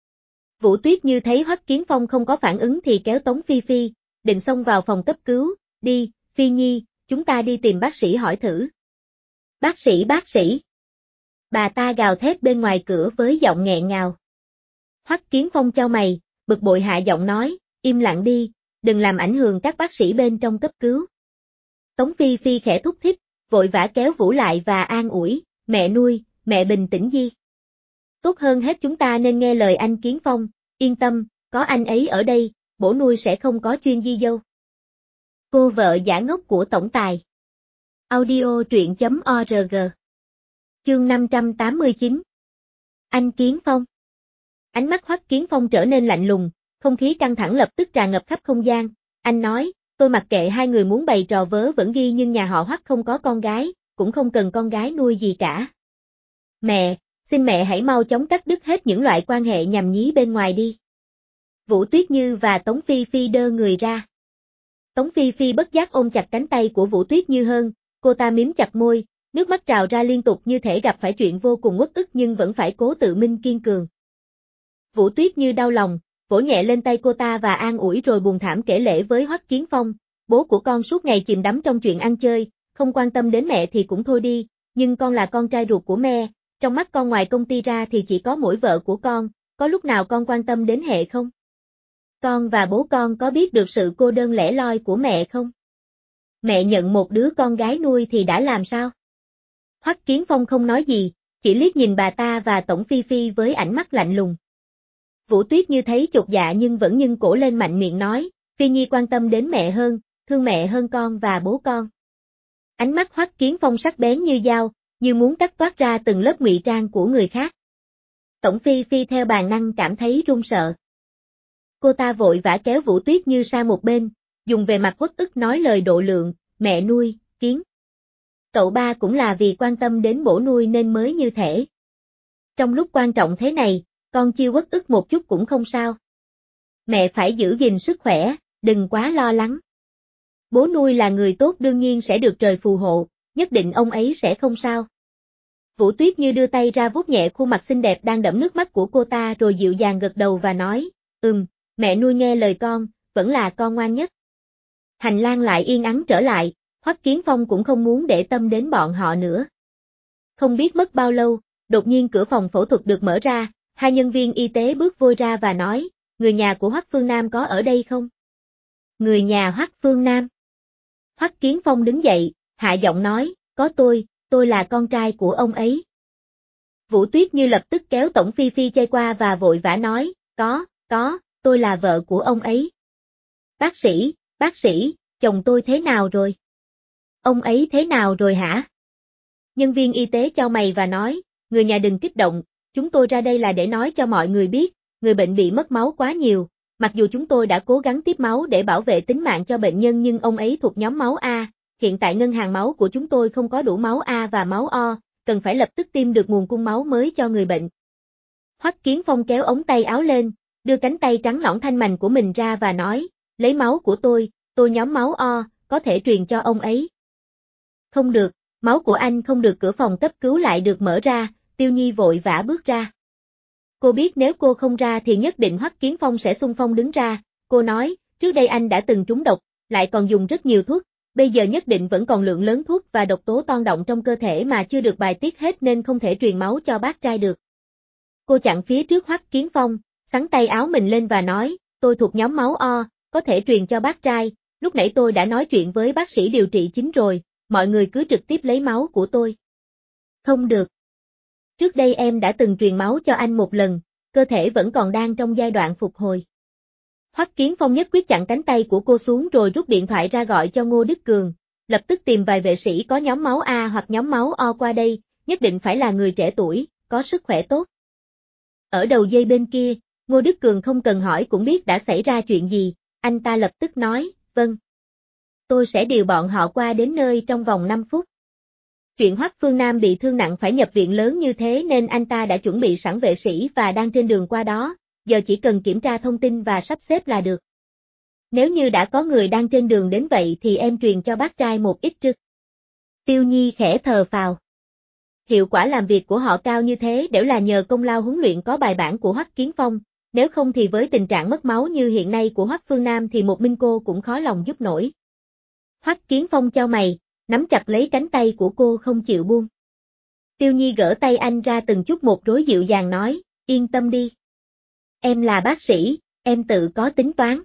Vũ Tuyết Như thấy Hoắc Kiến Phong không có phản ứng thì kéo Tống Phi Phi, định xông vào phòng cấp cứu, đi, Phi Nhi, chúng ta đi tìm bác sĩ hỏi thử. Bác sĩ. Bà ta gào thét bên ngoài cửa với giọng nghẹn ngào. Hoắc Kiến Phong chau mày, bực bội hạ giọng nói, im lặng đi, đừng làm ảnh hưởng các bác sĩ bên trong cấp cứu. Tống Phi Phi khẽ thúc thích, vội vã kéo Vũ lại và an ủi, mẹ nuôi, mẹ bình tĩnh đi. Tốt hơn hết chúng ta nên nghe lời anh Kiến Phong, yên tâm, có anh ấy ở đây, bổ nuôi sẽ không có chuyên di dâu. Cô vợ giả ngốc của tổng tài. Audio truyện.org. Chương 589. Anh Kiến Phong. Ánh mắt Hoắc Kiến Phong trở nên lạnh lùng, không khí căng thẳng lập tức tràn ngập khắp không gian. Anh nói, tôi mặc kệ hai người muốn bày trò vớ vẩn ghi nhưng nhà họ Hoắc không có con gái, cũng không cần con gái nuôi gì cả. Mẹ, xin mẹ hãy mau chóng cắt đứt hết những loại quan hệ nhằm nhí bên ngoài đi. Vũ Tuyết Như và Tống Phi Phi đơ người ra. Tống Phi Phi bất giác ôm chặt cánh tay của Vũ Tuyết Như hơn, cô ta mím chặt môi, nước mắt trào ra liên tục như thể gặp phải chuyện vô cùng uất ức nhưng vẫn phải cố tự minh kiên cường. Vũ Tuyết Như đau lòng, vỗ nhẹ lên tay cô ta và an ủi rồi buồn thảm kể lể với Hoắc Kiến Phong, bố của con suốt ngày chìm đắm trong chuyện ăn chơi, không quan tâm đến mẹ thì cũng thôi đi, nhưng con là con trai ruột của mẹ, trong mắt con ngoài công ty ra thì chỉ có mỗi vợ của con, có lúc nào con quan tâm đến hệ không? Con và bố con có biết được sự cô đơn lẻ loi của mẹ không? Mẹ nhận một đứa con gái nuôi thì đã làm sao? Hoắc Kiến Phong không nói gì, chỉ liếc nhìn bà ta và Tổng Phi Phi với ánh mắt lạnh lùng. Vũ Tuyết Như thấy chột dạ nhưng vẫn nhưng cổ lên mạnh miệng nói, Phi Nhi quan tâm đến mẹ hơn, thương mẹ hơn con và bố con. Ánh mắt Hoắc Kiến Phong sắc bén như dao, như muốn cắt toát ra từng lớp ngụy trang của người khác. Tổng Phi Phi theo bản năng cảm thấy run sợ. Cô ta vội vã kéo Vũ Tuyết Như sang một bên, dùng về mặt uất ức nói lời độ lượng, mẹ nuôi, Kiến. Cậu ba cũng là vì quan tâm đến bổ nuôi nên mới như thể. Trong lúc quan trọng thế này, con chiêu uất ức một chút cũng không sao. Mẹ phải giữ gìn sức khỏe, đừng quá lo lắng. Bố nuôi là người tốt đương nhiên sẽ được trời phù hộ, nhất định ông ấy sẽ không sao. Vũ Tuyết Như đưa tay ra vuốt nhẹ khuôn mặt xinh đẹp đang đẫm nước mắt của cô ta rồi dịu dàng gật đầu và nói, mẹ nuôi nghe lời con, vẫn là con ngoan nhất. Hành lang lại yên ắng trở lại, Hoắc Kiến Phong cũng không muốn để tâm đến bọn họ nữa. Không biết mất bao lâu, đột nhiên cửa phòng phẫu thuật được mở ra, hai nhân viên y tế bước vội ra và nói, người nhà của Hoắc Phương Nam có ở đây không? Người nhà Hoắc Phương Nam. Hoắc Kiến Phong đứng dậy, hạ giọng nói, có tôi là con trai của ông ấy. Vũ Tuyết Như lập tức kéo Tổng Phi Phi chạy qua và vội vã nói, có, tôi là vợ của ông ấy. Bác sĩ, chồng tôi thế nào rồi? Ông ấy thế nào rồi hả? Nhân viên y tế chau mày và nói, người nhà đừng kích động, chúng tôi ra đây là để nói cho mọi người biết, người bệnh bị mất máu quá nhiều, mặc dù chúng tôi đã cố gắng tiếp máu để bảo vệ tính mạng cho bệnh nhân nhưng ông ấy thuộc nhóm máu A, hiện tại ngân hàng máu của chúng tôi không có đủ máu A và máu O, cần phải lập tức tiêm được nguồn cung máu mới cho người bệnh. Hoắc Kiến Phong kéo ống tay áo lên, đưa cánh tay trắng nõn thanh mảnh của mình ra và nói, lấy máu của tôi nhóm máu O, có thể truyền cho ông ấy. Không được, máu của anh không được, cửa phòng cấp cứu lại được mở ra, Tiêu Nhi vội vã bước ra. Cô biết nếu cô không ra thì nhất định Hoắc Kiến Phong sẽ xung phong đứng ra, cô nói, trước đây anh đã từng trúng độc, lại còn dùng rất nhiều thuốc, bây giờ nhất định vẫn còn lượng lớn thuốc và độc tố toan động trong cơ thể mà chưa được bài tiết hết nên không thể truyền máu cho bác trai được. Cô chặn phía trước Hoắc Kiến Phong, xắn tay áo mình lên và nói, tôi thuộc nhóm máu O, có thể truyền cho bác trai, lúc nãy tôi đã nói chuyện với bác sĩ điều trị chính rồi, mọi người cứ trực tiếp lấy máu của tôi. Không được. Trước đây em đã từng truyền máu cho anh một lần, cơ thể vẫn còn đang trong giai đoạn phục hồi. Hoắc Kiến Phong nhất quyết chặn cánh tay của cô xuống rồi rút điện thoại ra gọi cho Ngô Đức Cường, lập tức tìm vài vệ sĩ có nhóm máu A hoặc nhóm máu O qua đây, nhất định phải là người trẻ tuổi, có sức khỏe tốt. Ở đầu dây bên kia, Ngô Đức Cường không cần hỏi cũng biết đã xảy ra chuyện gì, anh ta lập tức nói, vâng. Tôi sẽ điều bọn họ qua đến nơi trong vòng 5 phút. Chuyện Hoắc Phương Nam bị thương nặng phải nhập viện lớn như thế nên anh ta đã chuẩn bị sẵn vệ sĩ và đang trên đường qua đó, giờ chỉ cần kiểm tra thông tin và sắp xếp là được. Nếu như đã có người đang trên đường đến vậy thì em truyền cho bác trai một ít trước. Tiêu Nhi khẽ thờ phào. Hiệu quả làm việc của họ cao như thế đều là nhờ công lao huấn luyện có bài bản của Hoắc Kiến Phong, nếu không thì với tình trạng mất máu như hiện nay của Hoắc Phương Nam thì một mình cô cũng khó lòng giúp nổi. Hoắc Kiến Phong chau mày, nắm chặt lấy cánh tay của cô không chịu buông. Tiêu Nhi gỡ tay anh ra từng chút một rối dịu dàng nói, yên tâm đi. Em là bác sĩ, em tự có tính toán.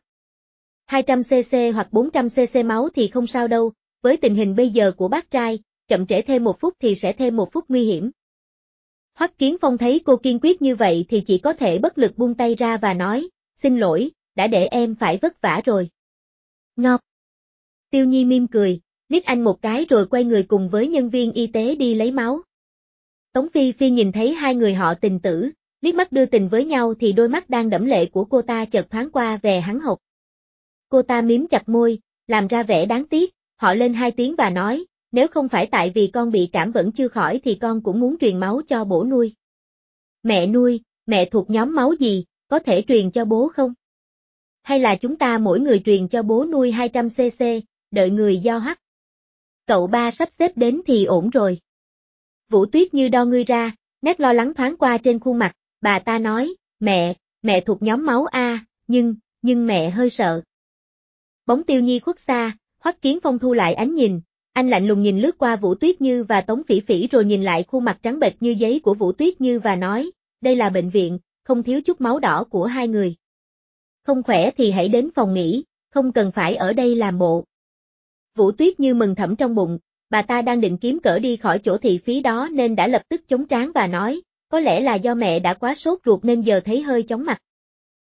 200cc hoặc 400cc máu thì không sao đâu, với tình hình bây giờ của bác trai, chậm trễ thêm 1 phút thì sẽ thêm 1 phút nguy hiểm. Hoắc Kiến Phong thấy cô kiên quyết như vậy thì chỉ có thể bất lực buông tay ra và nói, xin lỗi, đã để em phải vất vả rồi. Ngọc. Tiêu Nhi mỉm cười, liếc anh một cái rồi quay người cùng với nhân viên y tế đi lấy máu. Tống Phi Phi nhìn thấy hai người họ tình tử, liếc mắt đưa tình với nhau thì đôi mắt đang đẫm lệ của cô ta chợt thoáng qua về hắn học. Cô ta mím chặt môi, làm ra vẻ đáng tiếc, họ lên 2 tiếng và nói, nếu không phải tại vì con bị cảm vẫn chưa khỏi thì con cũng muốn truyền máu cho bổ nuôi. Mẹ nuôi, mẹ thuộc nhóm máu gì, có thể truyền cho bố không? Hay là chúng ta mỗi người truyền cho bố nuôi 200cc, đợi người do Hoắc cậu ba sắp xếp đến thì ổn rồi. Vũ Tuyết Như đo ngươi ra, nét lo lắng thoáng qua trên khuôn mặt, bà ta nói, mẹ thuộc nhóm máu A, nhưng mẹ hơi sợ. Bóng Tiêu Nhi khuất xa, Hoắc Kiến Phong thu lại ánh nhìn, anh lạnh lùng nhìn lướt qua Vũ Tuyết Như và Tống Phỉ Phỉ rồi nhìn lại khuôn mặt trắng bệch như giấy của Vũ Tuyết Như và nói, đây là bệnh viện, không thiếu chút máu đỏ của hai người. Không khỏe thì hãy đến phòng nghỉ, không cần phải ở đây làm bộ. Vũ Tuyết Như mừng thầm trong bụng, bà ta đang định kiếm cỡ đi khỏi chỗ thị phí đó nên đã lập tức chống trán và nói, có lẽ là do mẹ đã quá sốt ruột nên giờ thấy hơi chóng mặt.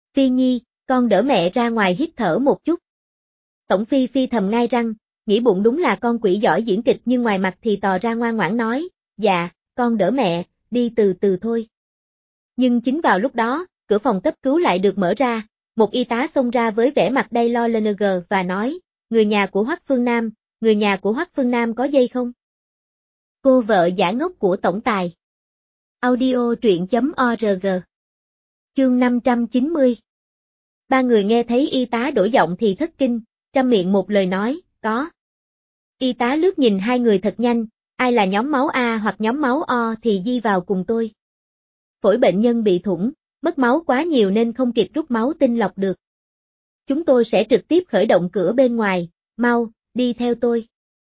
Phi Nhi, con đỡ mẹ ra ngoài hít thở một chút. Tổng Phi Phi thầm ngai răng, nghĩ bụng đúng là con quỷ giỏi diễn kịch nhưng ngoài mặt thì tỏ ra ngoan ngoãn nói, dạ, con đỡ mẹ, đi từ từ thôi. Nhưng chính vào lúc đó, cửa phòng cấp cứu lại được mở ra, một y tá xông ra với vẻ mặt đầy lo lắng và nói, người nhà của Hoắc Phương Nam, người nhà của Hoắc Phương Nam có dây không? Cô vợ giả ngốc của tổng tài. Audio truyện.org. Chương 590. Ba người nghe thấy y tá đổi giọng thì thất kinh, trăm miệng một lời nói, có. Y tá lướt nhìn hai người thật nhanh, ai là nhóm máu A hoặc nhóm máu O thì di vào cùng tôi. Phổi bệnh nhân bị thủng, mất máu quá nhiều nên không kịp rút máu tinh lọc được. Chúng tôi sẽ trực tiếp khởi động cửa bên ngoài, mau, đi theo tôi.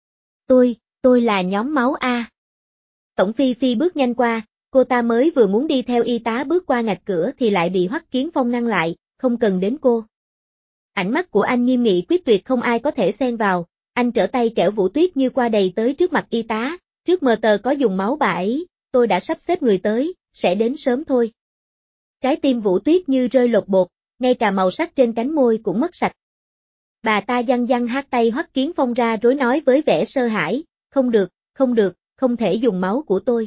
Tôi là nhóm máu A. Tổng Phi Phi bước nhanh qua, cô ta mới vừa muốn đi theo y tá bước qua ngạch cửa thì lại bị Hoắc Kiến Phong ngăn lại, không cần đến cô. Ánh mắt của anh nghiêm nghị quyết tuyệt không ai có thể xen vào, anh trở tay kẻo Vũ Tuyết Như qua đầy tới trước mặt y tá, trước mờ tờ có dùng máu bà ấy, tôi đã sắp xếp người tới, sẽ đến sớm thôi. Trái tim Vũ Tuyết Như rơi lột bột, ngay cả màu sắc trên cánh môi cũng mất sạch. Bà ta giăng giăng hát tay Hoắc Kiến Phong ra rối nói với vẻ sơ hãi, không được, không thể dùng máu của tôi.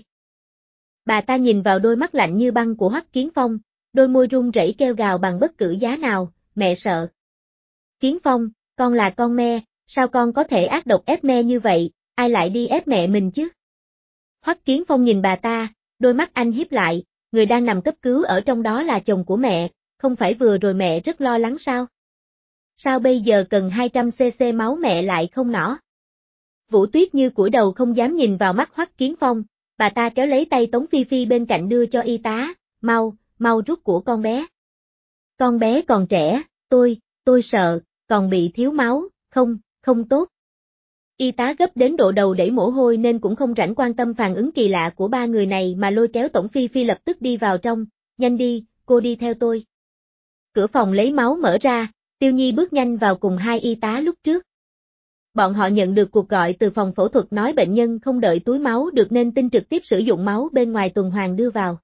Bà ta nhìn vào đôi mắt lạnh như băng của Hoắc Kiến Phong, đôi môi run rẩy kêu gào bằng bất cứ giá nào, mẹ sợ. Kiến Phong, con là con me, sao con có thể ác độc ép me như vậy, ai lại đi ép mẹ mình chứ? Hoắc Kiến Phong nhìn bà ta, đôi mắt anh híp lại, người đang nằm cấp cứu ở trong đó là chồng của mẹ, không phải vừa rồi mẹ rất lo lắng sao? Sao bây giờ cần 200cc máu mẹ lại không nỏ? Vũ Tuyết Như cúi đầu không dám nhìn vào mắt Hoắc Kiến Phong, bà ta kéo lấy tay Tống Phi Phi bên cạnh đưa cho y tá, mau rút của con bé. Con bé còn trẻ, tôi sợ, còn bị thiếu máu, không tốt. Y tá gấp đến độ đầu đẩy mồ hôi nên cũng không rảnh quan tâm phản ứng kỳ lạ của ba người này mà lôi kéo Tổng Phi Phi lập tức đi vào trong, nhanh đi, cô đi theo tôi. Cửa phòng lấy máu mở ra, Tiêu Nhi bước nhanh vào cùng hai y tá lúc trước. Bọn họ nhận được cuộc gọi từ phòng phẫu thuật nói bệnh nhân không đợi túi máu được nên tin trực tiếp sử dụng máu bên ngoài tuần hoàn đưa vào.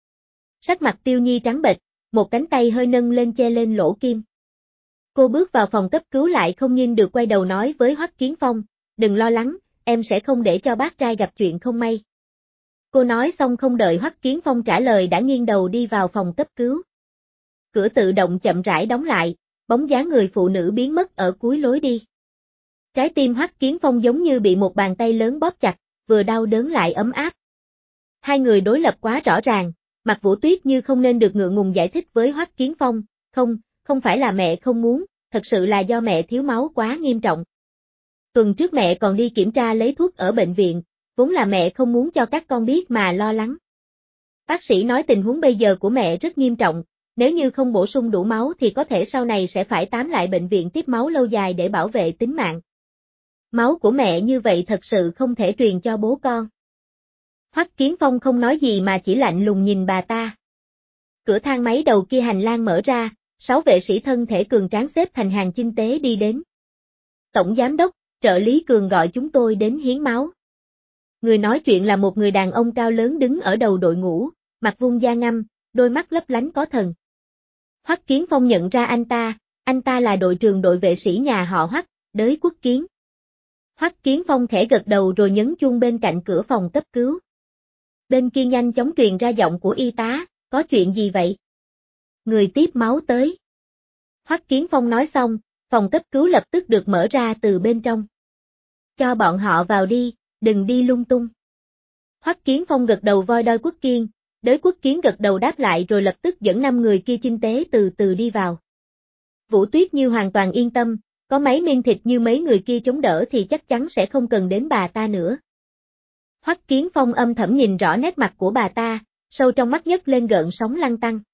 Sắc mặt Tiêu Nhi trắng bệch, một cánh tay hơi nâng lên che lên lỗ kim. Cô bước vào phòng cấp cứu lại không nhìn được quay đầu nói với Hoắc Kiến Phong, đừng lo lắng, em sẽ không để cho bác trai gặp chuyện không may. Cô nói xong không đợi Hoắc Kiến Phong trả lời đã nghiêng đầu đi vào phòng cấp cứu. Cửa tự động chậm rãi đóng lại, bóng dáng người phụ nữ biến mất ở cuối lối đi. Trái tim Hoắc Kiến Phong giống như bị một bàn tay lớn bóp chặt, vừa đau đớn lại ấm áp. Hai người đối lập quá rõ ràng, mặt Vũ Tuyết Như không nên được ngượng ngùng giải thích với Hoắc Kiến Phong, không phải là mẹ không muốn, thật sự là do mẹ thiếu máu quá nghiêm trọng. Tuần trước mẹ còn đi kiểm tra lấy thuốc ở bệnh viện, vốn là mẹ không muốn cho các con biết mà lo lắng. Bác sĩ nói tình huống bây giờ của mẹ rất nghiêm trọng, nếu như không bổ sung đủ máu thì có thể sau này sẽ phải tám lại bệnh viện tiếp máu lâu dài để bảo vệ tính mạng. Máu của mẹ như vậy thật sự không thể truyền cho bố con. Hoắc Kiến Phong không nói gì mà chỉ lạnh lùng nhìn bà ta. Cửa thang máy đầu kia hành lang mở ra, 6 vệ sĩ thân thể cường tráng xếp thành hàng chinh tế đi đến. Tổng giám đốc, trợ lý Cường gọi chúng tôi đến hiến máu. Người nói chuyện là một người đàn ông cao lớn đứng ở đầu đội ngũ, mặt vuông da ngăm, đôi mắt lấp lánh có thần. Hoắc Kiến Phong nhận ra anh ta là đội trưởng đội vệ sĩ nhà họ Hoắc, Đới Quốc Kiến. Hoắc Kiến Phong khẽ gật đầu rồi nhấn chuông bên cạnh cửa phòng cấp cứu. Bên kia nhanh chóng truyền ra giọng của y tá, có chuyện gì vậy? Người tiếp máu tới. Hoắc Kiến Phong nói xong, phòng cấp cứu lập tức được mở ra từ bên trong. Cho bọn họ vào đi, đừng đi lung tung. Hoắc Kiến Phong gật đầu voi đôi Quốc Kiên, Đới Quốc Kiến gật đầu đáp lại rồi lập tức dẫn 5 người kia chinh tế từ từ đi vào. Vũ Tuyết Như hoàn toàn yên tâm, có mấy miếng thịt như mấy người kia chống đỡ thì chắc chắn sẽ không cần đến bà ta nữa. Hoắc Kiến Phong âm thầm nhìn rõ nét mặt của bà ta, sâu trong mắt nhấc lên gợn sóng lăn tăn.